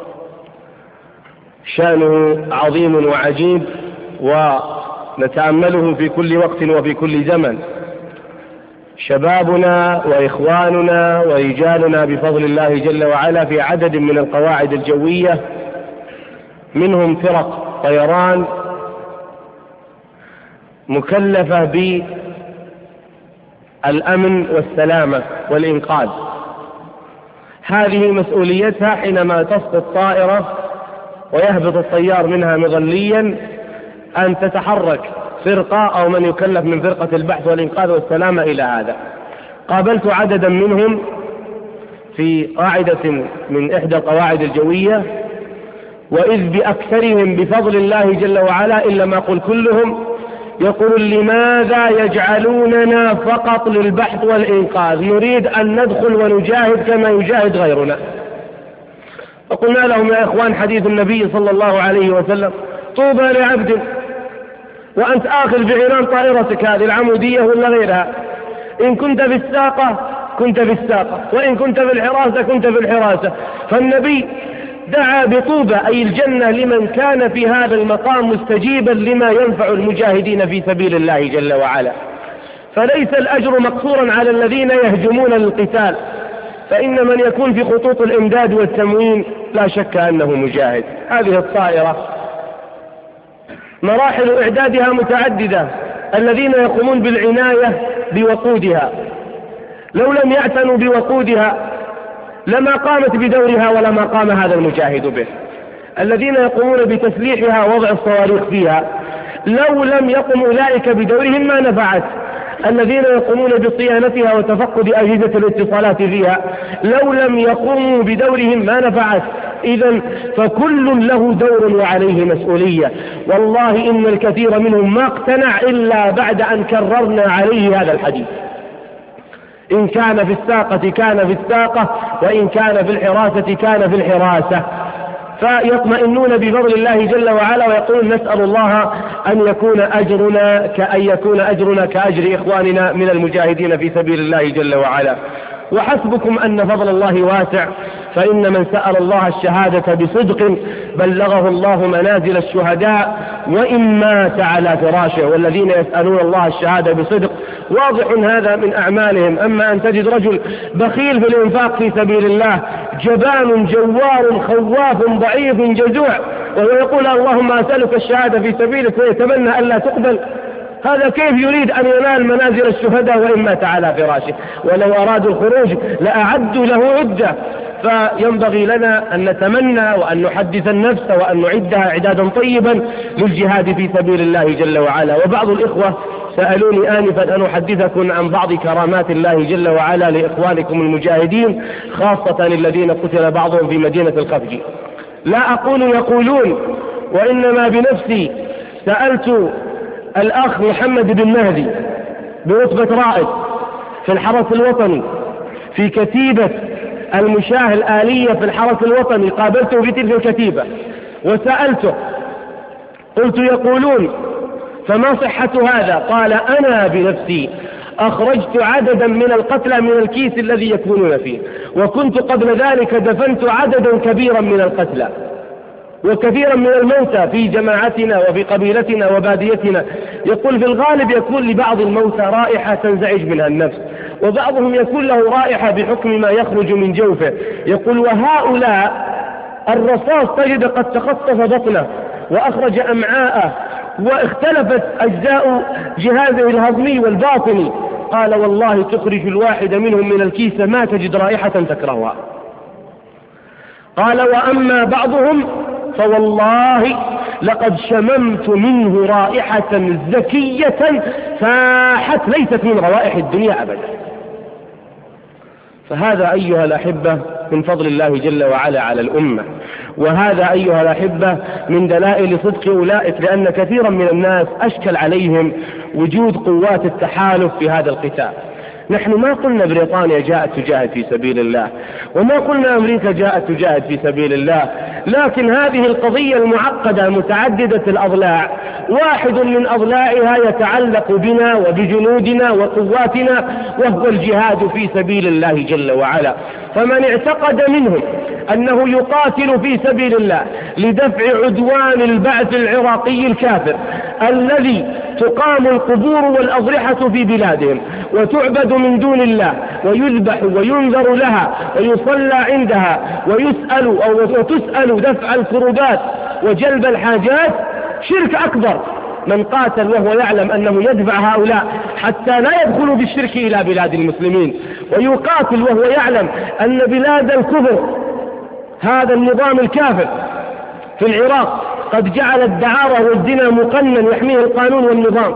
شأنه عظيم وعجيب، ونتأمله في كل وقت وفي كل زمن. شبابنا وإخواننا ورجالنا بفضل الله جل وعلا في عدد من القواعد الجوية، منهم فرق طيران مكلفة بالأمن والسلامة والإنقاذ. هذه مسؤوليتها حينما تسقط طائرة ويهبط الطيار منها مظليا أن تتحرك فرقة أو من يكلف من فرقة البحث والإنقاذ والسلامة إلى هذا. قابلت عددا منهم في قاعدة من إحدى القواعد الجوية، وإذ بأكثرهم بفضل الله جل وعلا إلا ما قل كلهم يقول: لماذا يجعلوننا فقط للبحث والإنقاذ؟ نريد أن ندخل ونجاهد كما يجاهد غيرنا. فقلنا لهم: يا إخوان، حديث النبي صلى الله عليه وسلم: طوبى لعبد، وأنت آخذ بعنان طائرتك هذه العمودية ولا غيرها، إن كنت في الساقة كنت في الساقة، وإن كنت في الحراسة كنت في الحراسة. فالنبي دعا بطوبى أي الجنة لمن كان في هذا المقام مستجيبا لما ينفع المجاهدين في سبيل الله جل وعلا. فليس الأجر مقصورا على الذين يهجمون للقتال، فإن من يكون في خطوط الإمداد والتموين لا شك أنه مجاهد. هذه الطائرة مراحل إعدادها متعددة، الذين يقومون بالعناية بوقودها لو لم يعتنوا بوقودها لما قامت بدورها ولما قام هذا المجاهد به. الذين يقومون بتسليحها ووضع الصواريخ فيها لو لم يقم أولئك بدورهم ما نفعت. الذين يقومون بصيانتها وتفقد أجهزة الاتصالات فيها لو لم يقوموا بدورهم ما نفعت. إذن فكل له دور وعليه مسؤولية. والله إن الكثير منهم ما اقتنع إلا بعد أن كررنا عليه هذا الحديث: إن كان في الساقة كان في الساقة، وإن كان في الحراسة كان في الحراسة. فيطمئنون بفضل الله جل وعلا ويقولون: نسأل الله أن يكون أجرنا كأجر إخواننا من المجاهدين في سبيل الله جل وعلا. وحسبكم أن فضل الله واسع، فإن من سأل الله الشهادة بصدق بلغه الله منازل الشهداء وإن مات على فراشه. والذين يسألون الله الشهادة بصدق واضح هذا من أعمالهم. أما أن تجد رجل بخيل في الإنفاق في سبيل الله، جبان جوار خواف ضعيف جزوع، وهو يقول: اللهم أسألك الشهادة في سبيلك، ويتمنى ألا تقبل، هذا كيف يريد أن ينال منازل الشهداء وإن مات على فراشه؟ ولو أرادوا الخروج لأعدوا له عدة. فينبغي لنا أن نتمنى وأن نحدث النفس وأن نعدها إعدادا طيبا للجهاد في سبيل الله جل وعلا. وبعض الإخوة سألوني آنفا أن أحدثكم عن بعض كرامات الله جل وعلا لإخوانكم المجاهدين، خاصة الذين قتل بعضهم في مدينة القفج. لا أقول يقولون، وإنما بنفسي سألت الأخ محمد بن مهدي برتبة رائد في الحرس الوطني في كتيبة المشاة الآلية في الحرس الوطني، قابلته في تلك الكتيبة وسألته، قلت يقولون فما صحة هذا؟ قال أنا بنفسي أخرجت عددا من القتلى من الكيس الذي يكونون فيه، وكنت قبل ذلك دفنت عددا كبيرا من القتلى وكثيرا من الموتى في جماعتنا وفي قبيلتنا وباديتنا. يقول في الغالب يكون لبعض الموتى رائحة تنزعج منها النفس، وبعضهم يكون له رائحة بحكم ما يخرج من جوفه. يقول وهؤلاء الرصاص تجد قد تخطف بطنه وأخرج أمعاءه واختلفت أجزاء جهازه الهضمي والباطني. قال والله تخرج الواحد منهم من الكيس ما تجد رائحة تكرهها. قال وأما بعضهم فوالله لقد شممت منه رائحة زكية فاحت ليست من روائح الدنيا أبدا. فهذا أيها الأحبة من فضل الله جل وعلا على الأمة، وهذا أيها الأحبة من دلائل صدق أولئك، لأن كثيرا من الناس أشكل عليهم وجود قوات التحالف في هذا القتال. نحن ما قلنا بريطانيا جاءت تجاهد في سبيل الله، وما قلنا أمريكا جاءت تجاهد في سبيل الله، لكن هذه القضية المعقدة متعددة الأضلاع، واحد من أضلاعها يتعلق بنا وبجنودنا وقواتنا، وهو الجهاد في سبيل الله جل وعلا. فمن اعتقد منهم أنه يقاتل في سبيل الله لدفع عدوان البعث العراقي الكافر الذي تقام القبور والأضرحة في بلادهم وتعبد من دون الله ويذبح وينذر لها ويصلى عندها وتسأل دفع الكربات وجلب الحاجات، شرك أكبر. من قاتل وهو يعلم أنه يدفع هؤلاء حتى لا يدخلوا بالشرك إلى بلاد المسلمين، ويقاتل وهو يعلم أن بلاد الكفر هذا النظام الكافر في العراق قد جعل الدعارة والزنا مقنن يحميه القانون والنظام،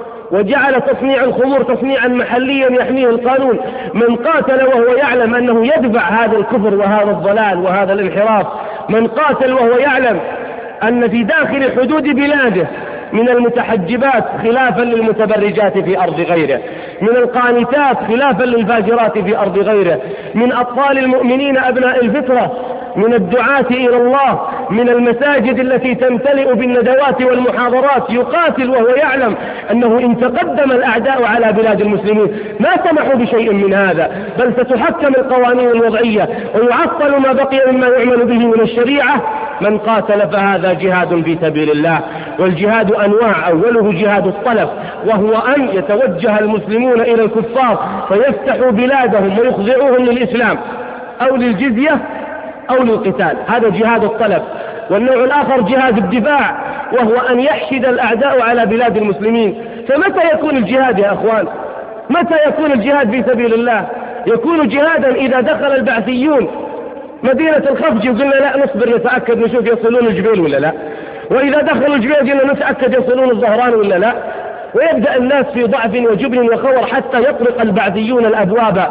وجعل تصنيع الخمور تصنيعا محليا يحميه القانون. من قاتل وهو يعلم أنه يدفع هذا الكفر وهذا الضلال وهذا الانحراف، من قاتل وهو يعلم أن في داخل حدود بلاده من المتحجبات خلافا للمتبرجات في أرض غيره، من القانتات خلافا للفاجرات في أرض غيره، من أطفال المؤمنين أبناء الفطرة، من الدعاة إلى الله، من المساجد التي تمتلئ بالندوات والمحاضرات، يقاتل وهو يعلم أنه إن تقدم الأعداء على بلاد المسلمين ما سمحوا بشيء من هذا، بل ستحكم القوانين الوضعية ويعطل ما بقي مما يعمل به من الشريعة. من قاتل فهذا جهاد في سبيل الله. والجهاد أنواع، أوله جهاد الطلب، وهو أن يتوجه المسلمون إلى الكفار فيفتحوا بلادهم ويخضعوهم للإسلام أو للجزية أو للقتال، هذا جهاد الطلب. والنوع الآخر جهاد الدفاع، وهو أن يحشد الأعداء على بلاد المسلمين. فمتى يكون الجهاد يا أخوان؟ متى يكون الجهاد في سبيل الله؟ يكون جهادا إذا دخل البعثيون مدينة الخفج وقلنا لا نصبر نتأكد نشوف يصلون الجبيل ولا لا، وإذا دخلوا الجبيل قلنا نتأكد يصلون الظهران ولا لا، ويبدأ الناس في ضعف وجبن وخور حتى يطرق البعثيون الأبواب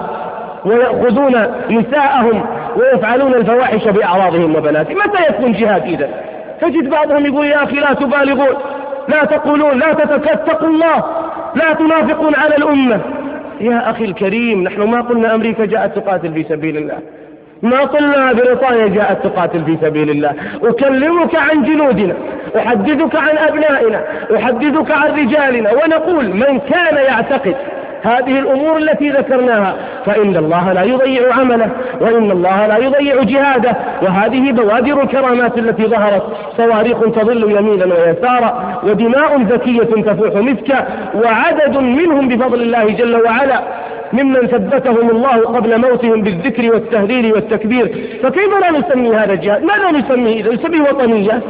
ويأخذون نساءهم ويفعلون الفواحش بأعراضهم وبناتهم. متى يكون جهاد إذا؟ تجد بعضهم يقول يا أخي لا تبالغون، لا تقولون، لا تتقوا الله، لا تنافقون على الأمة. يا أخي الكريم، نحن ما قلنا أمريكا جاءت تقاتل في سبيل الله، ما قلنا بريطانيا جاءت تقاتل في سبيل الله. أكلمك عن جنودنا، أحدثك عن أبنائنا، أحدثك عن رجالنا، ونقول من كان يعتقد هذه الأمور التي ذكرناها فإن الله لا يضيع عمله، وإن الله لا يضيع جهاده. وهذه بوادر الكرامات التي ظهرت، صواريخ تظل يمينا ويسارا، ودماء ذكية تفوح مسكا، وعدد منهم بفضل الله جل وعلا ممن ثبتهم الله قبل موتهم بالذكر والتهليل والتكبير. فكيف لا نسمي هذا الجهاد؟ ماذا نسميه إذا؟ نسميه وطنية؟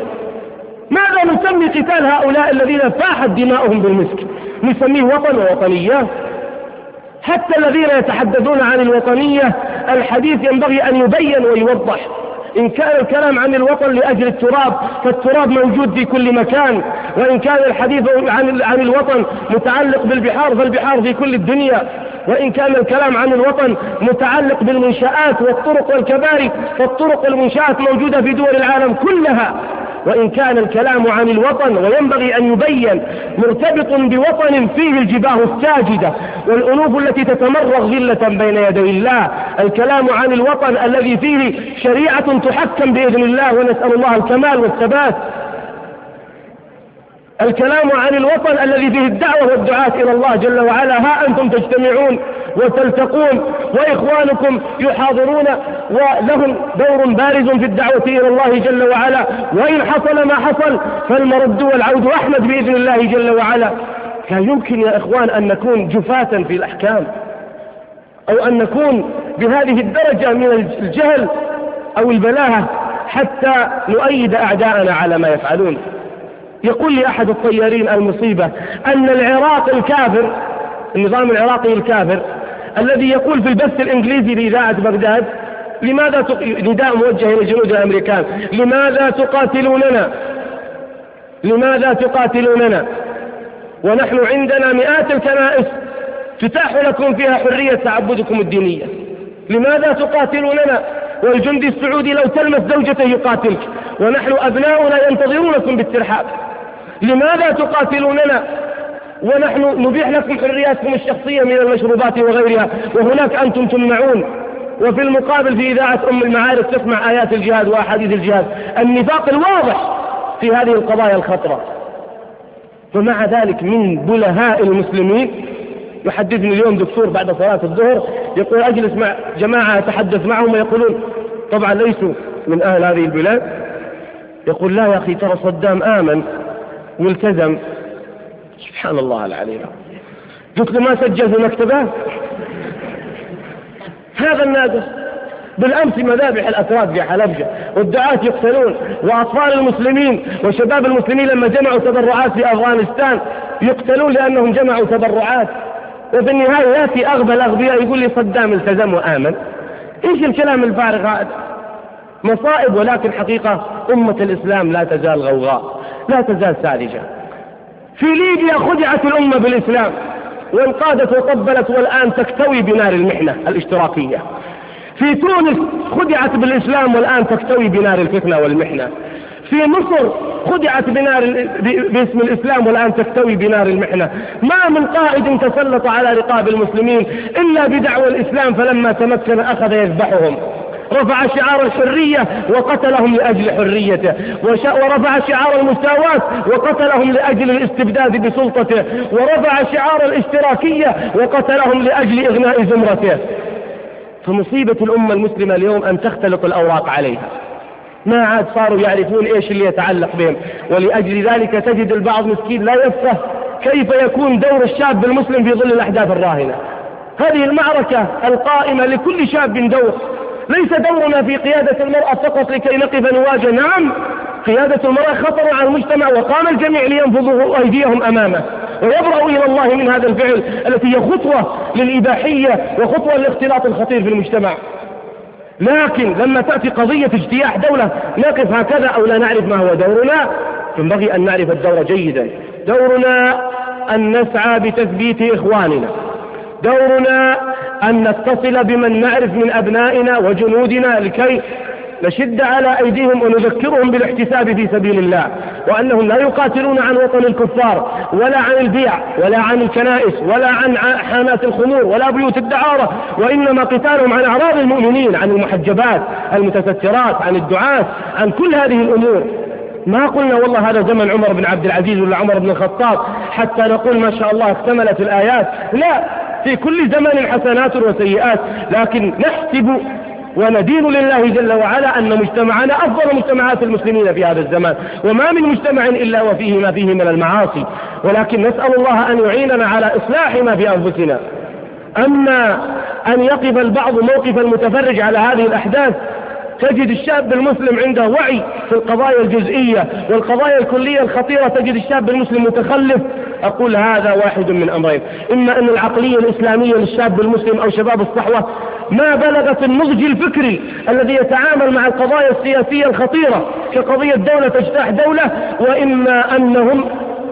ماذا نسمي قتال هؤلاء الذين فاحت دماؤهم بالمسك؟ نسميه وطن ووطنية؟ حتى الذين يتحدثون عن الوطنية الحديث ينبغي أن يبين ويوضح. إن كان الكلام عن الوطن لأجل التراب فالتراب موجود في كل مكان، وإن كان الحديث عن الوطن متعلق بالبحار فالبحار في كل الدنيا، وإن كان الكلام عن الوطن متعلق بالمنشآت والطرق والكباري فالطرق والمنشآت موجودة في دول العالم كلها. وإن كان الكلام عن الوطن وينبغي أن يبين مرتبط بوطن فيه الجباه الساجدة والألوف التي تتمرغ ذلة بين يدي الله. الكلام عن الوطن الذي فيه شريعة تحكم بإذن الله ونسأل الله الكمال والثبات. الكلام عن الوطن الذي فيه الدعوة والدعاة إلى الله جل وعلا. ها أنتم تجتمعون وتلتقون وإخوانكم يحاضرون ولهم دور بارز في الدعوة إلى الله جل وعلا، وإن حصل ما حصل فالمرد والعود أحمد بإذن الله جل وعلا. كان يمكن يا إخوان أن نكون جفاة في الأحكام، أو أن نكون بهذه الدرجة من الجهل أو البلاهة حتى نؤيد أعداءنا على ما يفعلون. يقول لي أحد الطيارين المصيبة أن العراق الكافر، النظام العراقي الكافر الذي يقول في البث الإنجليزي لإذاعة بغداد لماذا نداء موجه إلى جنود الأمريكان: لماذا تقاتلوننا ونحن عندنا مئات الكنائس تتاح لكم فيها حرية تعبدكم الدينية؟ لماذا تقاتلوننا والجندي السعودي لو تلمس زوجته يقاتلك، ونحن أبناؤنا ينتظرونكم بالترحاب؟ لماذا تقاتلوننا ونحن نبيح لكم حرياتكم الشخصية من المشروبات وغيرها، وهناك أنتم تمنعون؟ وفي المقابل في إذاعة أم المعارف تسمع آيات الجهاد وأحاديث الجهاد، النفاق الواضح في هذه القضايا الخطرة. ومع ذلك من بلهاء المسلمين، يحدثني اليوم دكتور بعد صلاة الظهر يقول أجلس مع جماعة أتحدث معهم ويقولون طبعا ليسوا من أهل هذه البلاد، يقول لا يا أخي ترى صدام آمن والتزم. سبحان الله العلي. قلت له ما سجل في مكتبه؟ هذا الناقص. بالأمس مذابح الأتراك في حلبجة والدعاة يقتلون، وأطفال المسلمين وشباب المسلمين لما جمعوا تبرعات في أفغانستان يقتلون لأنهم جمعوا تبرعات. وفي النهاية يأتي أغبى الأغبياء يقول لي صدام التزم وآمن. إيش الكلام الفارغ هذا؟ مصائب. ولكن حقيقة أمة الإسلام لا تزال غوغاء، لا تزال ساذجة. في ليبيا خدعت الأمة بالإسلام وانقادت وقبلت والآن تكتوي بنار المحنة الاشتراكية. في تونس خدعت بالإسلام والآن تكتوي بنار الفتنة والمحنة. في مصر خدعت باسم الإسلام والآن تكتوي بنار المحنة. ما من قائد تسلط على رقاب المسلمين إلا بدعوى الإسلام، فلما تمكن أخذ يذبحهم. رفع شعار الحرية وقتلهم لأجل حريته، ورفع شعار المساواة وقتلهم لأجل الاستبداد بسلطته، ورفع شعار الاشتراكية وقتلهم لأجل إغناء زمرته. فمصيبة الأمة المسلمة اليوم أن تختلط الأوراق عليها، ما عاد صاروا يعرفون إيش اللي يتعلق بهم. ولأجل ذلك تجد البعض مسكين لا يفقه كيف يكون دور الشاب المسلم في ظل الأحداث الراهنة. هذه المعركة القائمة لكل شاب دور. ليس دورنا في قيادة المرأة فقط لكي نقف نواجه، نعم قيادة المرأة خطر على المجتمع، وقام الجميع لينفضوا أيديهم أمامه ويبرأوا إلى الله من هذا الفعل التي هي خطوة للإباحية وخطوة للاختلاط الخطير في المجتمع. لكن لما تأتي قضية اجتياح دولة نقف هكذا أو لا نعرف ما هو دورنا. ينبغي أن نعرف الدور جيدا. دورنا أن نسعى بتثبيت إخواننا، دورنا أن نتصل بمن نعرف من أبنائنا وجنودنا لكي نشد على أيديهم ونذكرهم بالاحتساب في سبيل الله، وأنهم لا يقاتلون عن وطن الكفار ولا عن البيع ولا عن الكنائس ولا عن حانات الخمور ولا بيوت الدعارة، وإنما قتالهم عن أعراض المؤمنين، عن المحجبات المتسترات، عن الدعاة، عن كل هذه الأمور. ما قلنا والله هذا زمن عمر بن عبد العزيز ولا عمر بن الخطاب حتى نقول ما شاء الله اكتملت الآيات، لا، في كل زمن حسنات وسيئات، لكن نحسب وندين لله جل وعلا أن مجتمعنا أفضل مجتمعات المسلمين في هذا الزمان، وما من مجتمع إلا وفيه ما فيه من المعاصي، ولكن نسأل الله أن يعيننا على إصلاح ما في أنفسنا. أما أن يقف البعض موقف المتفرج على هذه الأحداث، تجد الشاب المسلم عنده وعي في القضايا الجزئية والقضايا الكلية الخطيرة، تجد الشاب المسلم متخلف. أقول هذا واحد من أمرين: إما أن العقلية الإسلامية للشاب المسلم أو شباب الصحوة ما بلغت النضج الفكري الذي يتعامل مع القضايا السياسية الخطيرة كقضية دولة اجتاح دولة، وإما أنهم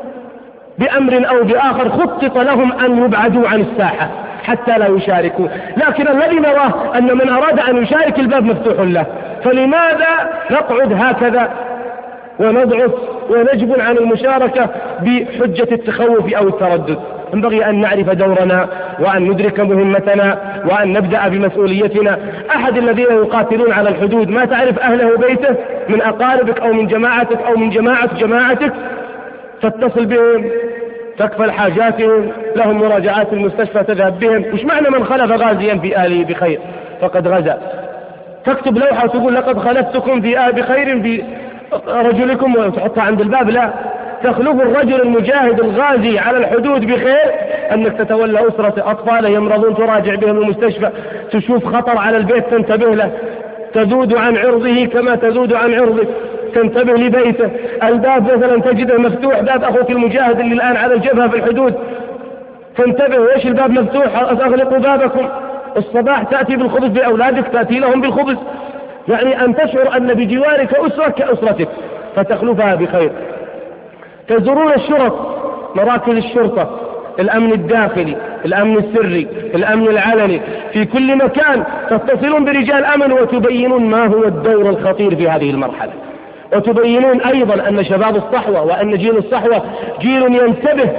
بأمر أو بآخر خطط لهم أن يبعدوا عن الساحة حتى لا يشاركوا. لكن الذي نراه أن من أراد أن يشارك الباب مفتوح له، فلماذا نقعد هكذا ونضعف ونجبن عن المشاركة بحجة التخوف أو التردد. ينبغي أن نعرف دورنا وأن ندرك مهمتنا وأن نبدأ بمسؤوليتنا. أحد الذين يقاتلون على الحدود ما تعرف أهله بيته من أقاربك أو من جماعتك أو من جماعتك، تتصل بهم، تكفل حاجاتهم، لهم مراجعات المستشفى تذهب بهم. وش معنى من خلف غازيا في أهله بخير فقد غزا؟ تكتب لوحة وتقول لقد خلفتكم في بخير في رجلكم وتحطها عند الباب؟ لا، تخلف الرجل المجاهد الغازي على الحدود بخير أنك تتولى أسرة أطفاله يمرضون تراجع بهم المستشفى، تشوف خطر على البيت تنتبه له، تذود عن عرضه كما تذود عن عرضك، تنتبه لبيته. الباب مثلا تجده مفتوح، باب أخوك المجاهد اللي الآن على الجبهة في الحدود، تنتبه وإيش الباب مفتوح، أغلقوا بابكم. الصباح تأتي بالخبز بأولادك، تأتي لهم بالخبز، يعني أن تشعر أن بجوارك أسرة كأسرتك فتخلفها بخير. تزورون الشرط، مراكز الشرطة، الأمن الداخلي، الأمن السري، الأمن العلني، في كل مكان تتصلون برجال أمن وتبينون ما هو الدور الخطير في هذه المرحلة، وتبينون أيضا أن شباب الصحوة وأن جيل الصحوة جيل ينتبه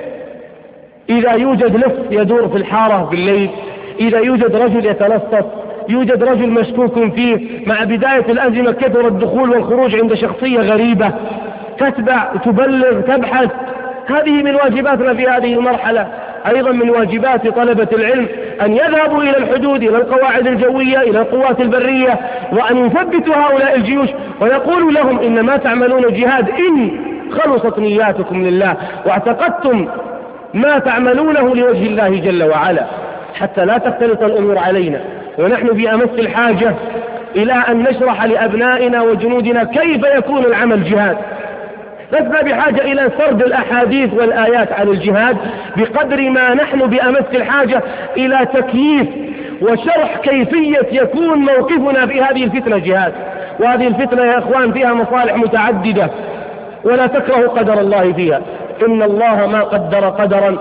إذا يوجد لص يدور في الحارة بالليل، إذا يوجد رجل يتلصص، يوجد رجل مشكوك فيه. مع بداية الأزمة كثر الدخول والخروج عند شخصية غريبة، تتبع، تبلغ، تبحث. هذه من واجباتنا في هذه المرحلة. أيضا من واجبات طلبة العلم أن يذهبوا إلى الحدود، إلى القواعد الجوية، إلى القوات البرية، وأن يثبتوا هؤلاء الجيوش ويقولوا لهم إن ما تعملون جهاد إن خلصت نياتكم لله واعتقدتم ما تعملونه لوجه الله جل وعلا، حتى لا تختلط الأمور علينا. ونحن في أمس الحاجة إلى أن نشرح لأبنائنا وجنودنا كيف يكون العمل جهاد. لسنا بحاجة إلى سرد الأحاديث والآيات عن الجهاد بقدر ما نحن بأمس الحاجة إلى تكييف وشرح كيفية يكون موقفنا في هذه الفتنة جهاد. وهذه الفتنة يا أخوان فيها مصالح متعددة، ولا تكره قدر الله فيها. إن الله ما قدر قدرا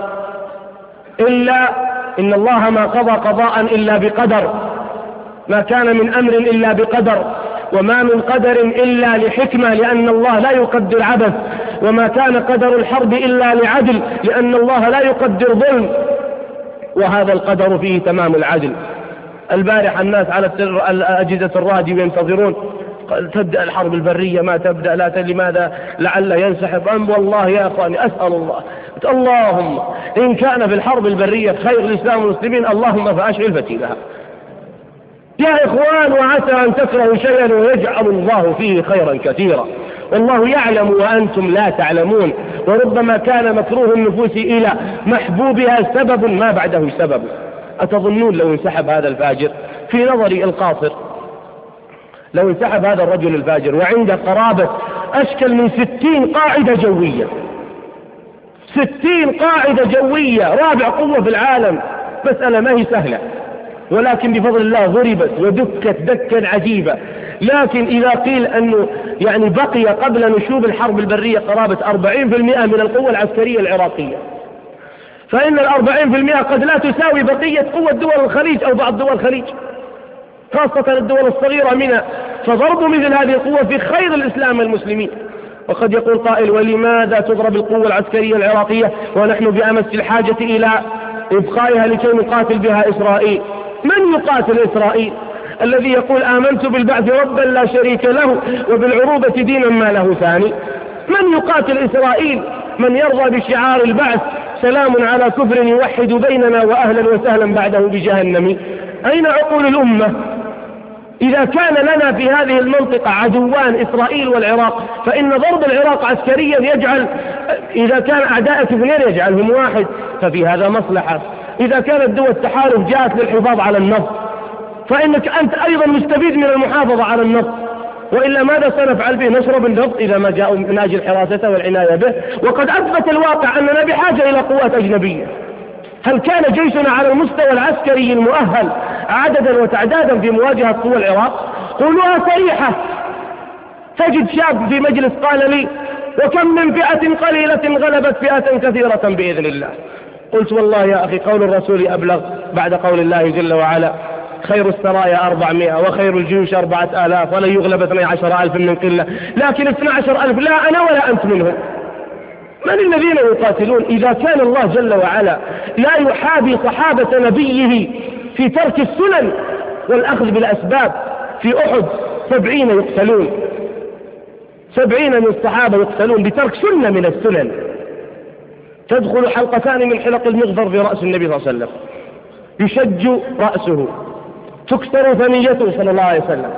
إن الله ما قضى قضاء إلا بقدر، ما كان من أمر إلا بقدر، وما من قدر إلا لحكمة لأن الله لا يقدر عبث، وما كان قدر الحرب إلا لعدل لأن الله لا يقدر ظلم، وهذا القدر فيه تمام العدل. البارحة الناس على أجهزة الراديو ينتظرون تبدأ الحرب البرية، ما تبدأ، لا لماذا، لعل ينسحب. والله يا أخواني أسأل الله اللهم إن كان في الحرب البرية خير الإسلام والمسلمين اللهم فأشعل فتيلها يا إخوان. وعسى أن تكرهوا شيئا ويجعل الله فيه خيرا كثيرا، والله يعلم وأنتم لا تعلمون. وربما كان مكروه النفوس إلى محبوبها سبب ما بعده سبب. أتظنون لو انسحب هذا الفاجر، في نظري القاصر، لو انسحب هذا الرجل الفاجر وعنده قرابة أشكل من 60 قاعدة جوية، 60 قاعدة جوية، رابع قوة في العالم، مسألة ما هي سهلة، ولكن بفضل الله ضربت ودكت دكا عجيبة. لكن إذا قيل أنه يعني بقي قبل نشوب الحرب البرية قرابة 40% من القوة العسكرية العراقية، فإن 40% قد لا تساوي بقية قوة دول الخليج أو بعض دول الخليج، خاصة الدول الصغيرة منها. فضرب مثل هذه القوة في خير الإسلام والمسلمين. وقد يقول قائل ولماذا تضرب القوة العسكرية العراقية ونحن بأمس الحاجة إلى إبقائها لكي نقاتل بها إسرائيل؟ من يقاتل إسرائيل؟ الذي يقول آمنت بالبعث ربا لا شريك له وبالعروبة دينا ما له ثاني. من يقاتل إسرائيل؟ من يرضى بشعار البعث سلام على كفر يوحد بيننا وأهلا وسهلا بعده بجهنم. أين عقول الأمة؟ إذا كان لنا في هذه المنطقة عدوان إسرائيل والعراق، فإن ضرب العراق عسكريا يجعل، إذا كان أعداءك اثنين يجعلهم واحد، ففي هذا مصلحة. إذا كانت دول التحالف جاءت للحفاظ على النفط، فإنك أنت أيضا مستفيد من المحافظة على النفط، وإلا ماذا سنفعل به؟ نشرب النفط إذا ما جاءوا من أجل حراسته والعناية به. وقد أثبت الواقع أننا بحاجة إلى قوات أجنبية. هل كان جيشنا على المستوى العسكري المؤهل عددا وتعدادا في مواجهة قوى العراق؟ قولوها صريحة. تجد شاب في مجلس قال لي وكم من فئة قليلة غلبت فئة كثيرة بإذن الله. قلت والله يا أخي قول الرسول أبلغ بعد قول الله جل وعلا خير السرايا 400 وخير الجيوش 4000 ولن يغلب 12,000 من قلة، لكن 12,000 لا أنا ولا أنت منهم. من الذين يقاتلون؟ إذا كان الله جل وعلا لا يحابي صحابة نبيه في ترك السنن والأخذ بالأسباب، في أحد 70 يقتلون، 70 من الصحابة يقتلون بترك سنة من السنن. تدخل حلقتان من حلق المغفر في رأس النبي صلى الله عليه وسلم، يشج رأسه، تكسر ثنيته صلى الله عليه وسلم.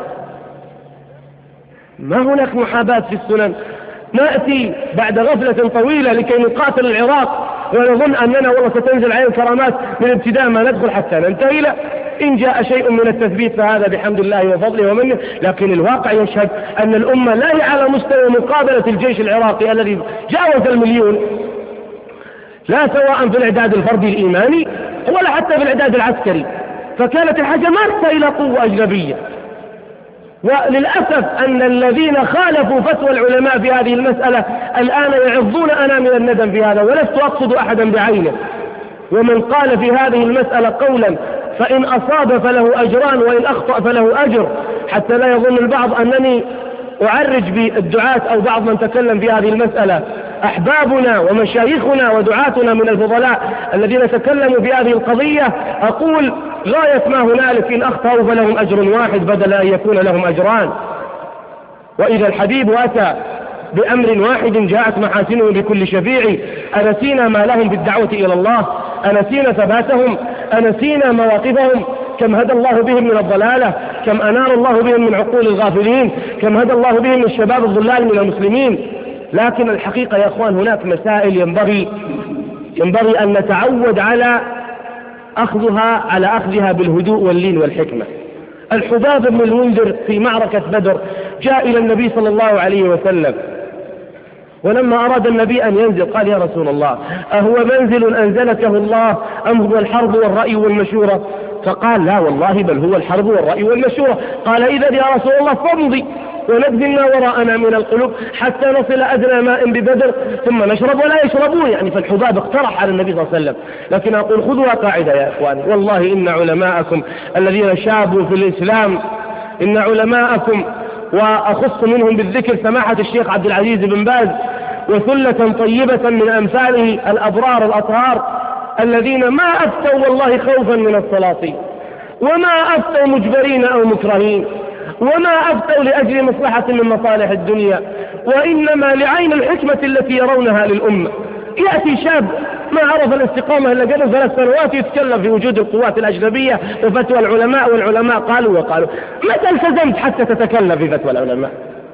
ما هناك محاباة في السنن. نأتي بعد غفلة طويلة لكي نقاتل العراق ونظن أننا والله ستنزل علينا الكرامات من ابتداء ما ندخل حتى ننتهي. لا، إن جاء شيء من التثبيت فهذا بحمد الله وفضله ومنه، لكن الواقع يشهد أن الأمة لا هي على مستوى مقابلة الجيش العراقي الذي جاوز 1,000,000، لا سواء في الإعداد الفردي الإيماني ولا حتى في الإعداد العسكري. فكانت الحاجة مارسة إلى قوة أجنبية. وللأسف أن الذين خالفوا فتوى العلماء في هذه المسألة الآن يعظون أنامل الندم في هذا، ولست أقصد أحدا بعينه. ومن قال في هذه المسألة قولا فإن أصاب فله أجران وإن أخطأ فله أجر، حتى لا يظن البعض أنني أعرج بالدعاة أو بعض من تكلم في هذه المسألة. أحبابنا ومشايخنا ودعاتنا من الفضلاء الذين تكلموا في هذه القضية، أقول غاية ما هنالك إن أخطأوا فلهم أجر واحد بدل أن يكون لهم أجران. وإذا الحبيب أتى بأمر واحد جاءت محاسنه بكل شفيع. أنسينا ما لهم بالدعوة إلى الله، أنسينا ثباتهم، أنسينا مواقفهم. كم هدى الله بهم من الضلالة، كم أنار الله بهم من عقول الغافلين، كم هدى الله بهم من الشباب الضلال من المسلمين. لكن الحقيقة يا أخوان هناك مسائل ينبغي أن نتعود على أخذها بالهدوء واللين والحكمة. الحباب بن المنذر في معركة بدر جاء إلى النبي صلى الله عليه وسلم، ولما أراد النبي أن ينزل قال يا رسول الله أهو منزل أنزلكه الله أم هو الحرب والرأي والمشورة؟ فقال لا والله بل هو الحرب والرأي والمشورة. قال إذا يا رسول الله فامضي ونبذل ما وراءنا من القلوب حتى نصل أدنى ماء ببدر ثم نشرب ولا يشربون. يعني فالحباب اقترح على النبي صلى الله عليه وسلم. لكن أقول خذوها قاعدة يا إخواني، والله إن علماءكم الذين شابوا في الإسلام، إن علماءكم وأخص منهم بالذكر سماحة الشيخ عبد العزيز بن باز وثلة طيبة من أمثاله الأبرار الأطهار الذين ما أفتوا والله خوفا من السلاطين، وما أفتوا مجبرين أو مكرهين، وما أفتوا لأجل مصلحة من مصالح الدنيا، وإنما لعين الحكمة التي يرونها للأمة. يأتي شاب ما عرف الاستقامة إلا قبل 3 سنوات يتكلم في وجود القوات الأجنبية وفتوى العلماء، والعلماء قالوا وقالوا. متى التزمت حتى تتكلم في فتوى العلماء؟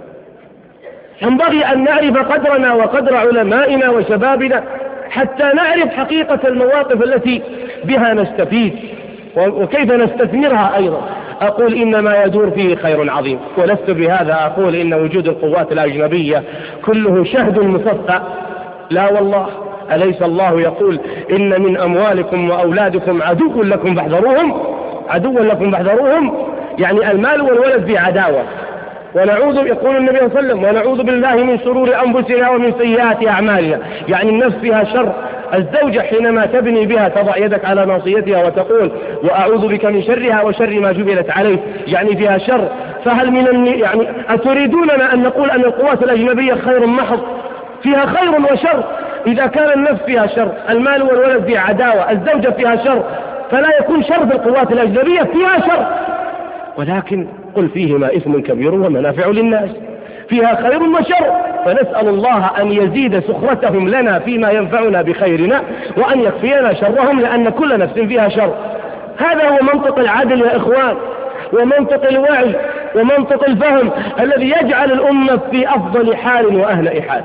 ينبغي أن نعرف قدرنا وقدر علمائنا وشبابنا حتى نعرف حقيقة المواقف التي بها نستفيد وكيف نستثمرها أيضا. أقول إنما يدور فيه خير عظيم، ولست بهذا أقول إن وجود القوات الأجنبية كله شهد مصفى. لا والله، أليس الله يقول إن من أموالكم وأولادكم عدو لكم فاحذروهم؟ عدوا لكم فاحذروهم، يعني المال والولد في عداوة. يقول النبي صلى الله عليه وسلم ونعوذ بالله من شرور أنفسنا ومن سيئات أعمالنا، يعني النفس فيها شر. الزوجة حينما تبني بها تضع يدك على ناصيتها وتقول وأعوذ بك من شرها وشر ما جبلت عليه، يعني فيها شر. فهل يعني أتريدوننا أن نقول أن القوات الأجنبية خير محض؟ فيها خير وشر. إذا كان النفس فيها شر، المال والولد فيها عداوة، الزوجة فيها شر، فلا يكون شر في القوات الأجنبية، فيها شر. ولكن قل فيهما إثم كبير ومنافع للناس، فيها خير وشر. فنسأل الله أن يزيد سخرتهم لنا فيما ينفعنا بخيرنا، وأن يكفينا شرهم، لأن كل نفس فيها شر. هذا هو منطق العدل يا إخوان، ومنطق الوعي، ومنطق الفهم الذي يجعل الأمة في أفضل حال وأهنأ حال.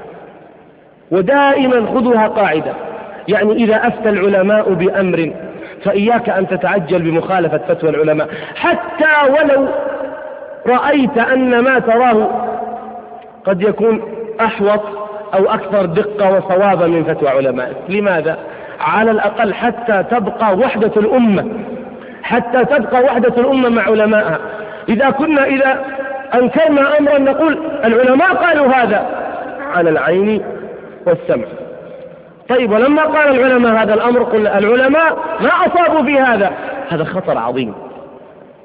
ودائما خذوها قاعدة، يعني إذا أفتى العلماء بأمر فإياك أن تتعجل بمخالفة فتوى العلماء، حتى ولو رأيت أن ما تراه قد يكون أحوط أو أكثر دقة وصوابا من فتوى علماء. لماذا؟ على الأقل حتى تبقى وحدة الأمة، حتى تبقى وحدة الأمة مع علمائها. إذا أنكرنا أمرا نقول العلماء قالوا هذا، على العين والسمع. طيب ولما قال العلماء هذا الأمر قل العلماء ما أصابوا في هذا. هذا خطر عظيم،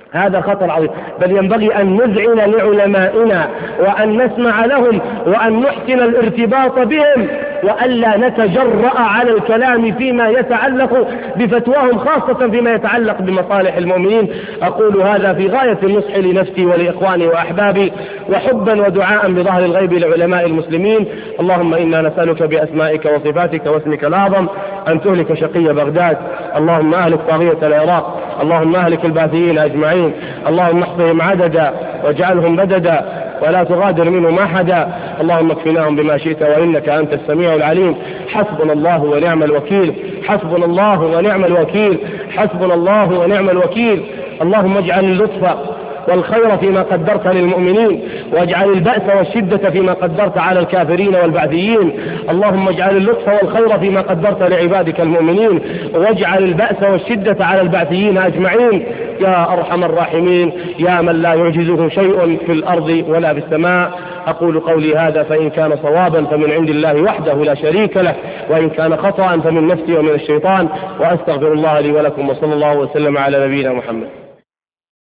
هذا خطر عظيم. بل ينبغي أن نذعن لعلمائنا وأن نسمع لهم وأن نحسن الارتباط بهم، وألا نتجرأ على الكلام فيما يتعلق بفتواهم، خاصة فيما يتعلق بمصالح المؤمنين. أقول هذا في غاية النصح لنفسي ولإخواني وأحبابي، وحبا ودعاء بظهر الغيب لعلماء المسلمين. اللهم إنا نسألك بأسمائك وصفاتك واسمك الأعظم أن تهلك شقي بغداد، اللهم أهلك طاغية العراق، اللهم أهلك الباثيين أجمعين، اللهم احصهم عددا واجعلهم بددا ولا تغادر منهم أحدا، اللهم اكفناهم بما شئت وإنك أنت السميع العليم. حسبنا الله ونعم الوكيل، حسبنا الله ونعم الوكيل، حسبنا الله ونعم الوكيل. اللهم اجعل اللطف والخير فيما قدرت للمؤمنين، واجعل البأس والشدة فيما قدرت على الكافرين والبعثيين. اللهم اجعل اللطف والخير فيما قدرت لعبادك المؤمنين، واجعل البأس والشدة على البعثيين أجمعين يا أرحم الراحمين، يا من لا يعجزه شيء في الأرض ولا في السماء. أقول قولي هذا فإن كان صوابا فمن عند الله وحده لا شريك له، وإن كان خطأ فمن نفسي ومن الشيطان، وأستغفر الله لي ولكم، وصلى الله وسلم على نبينا محمد.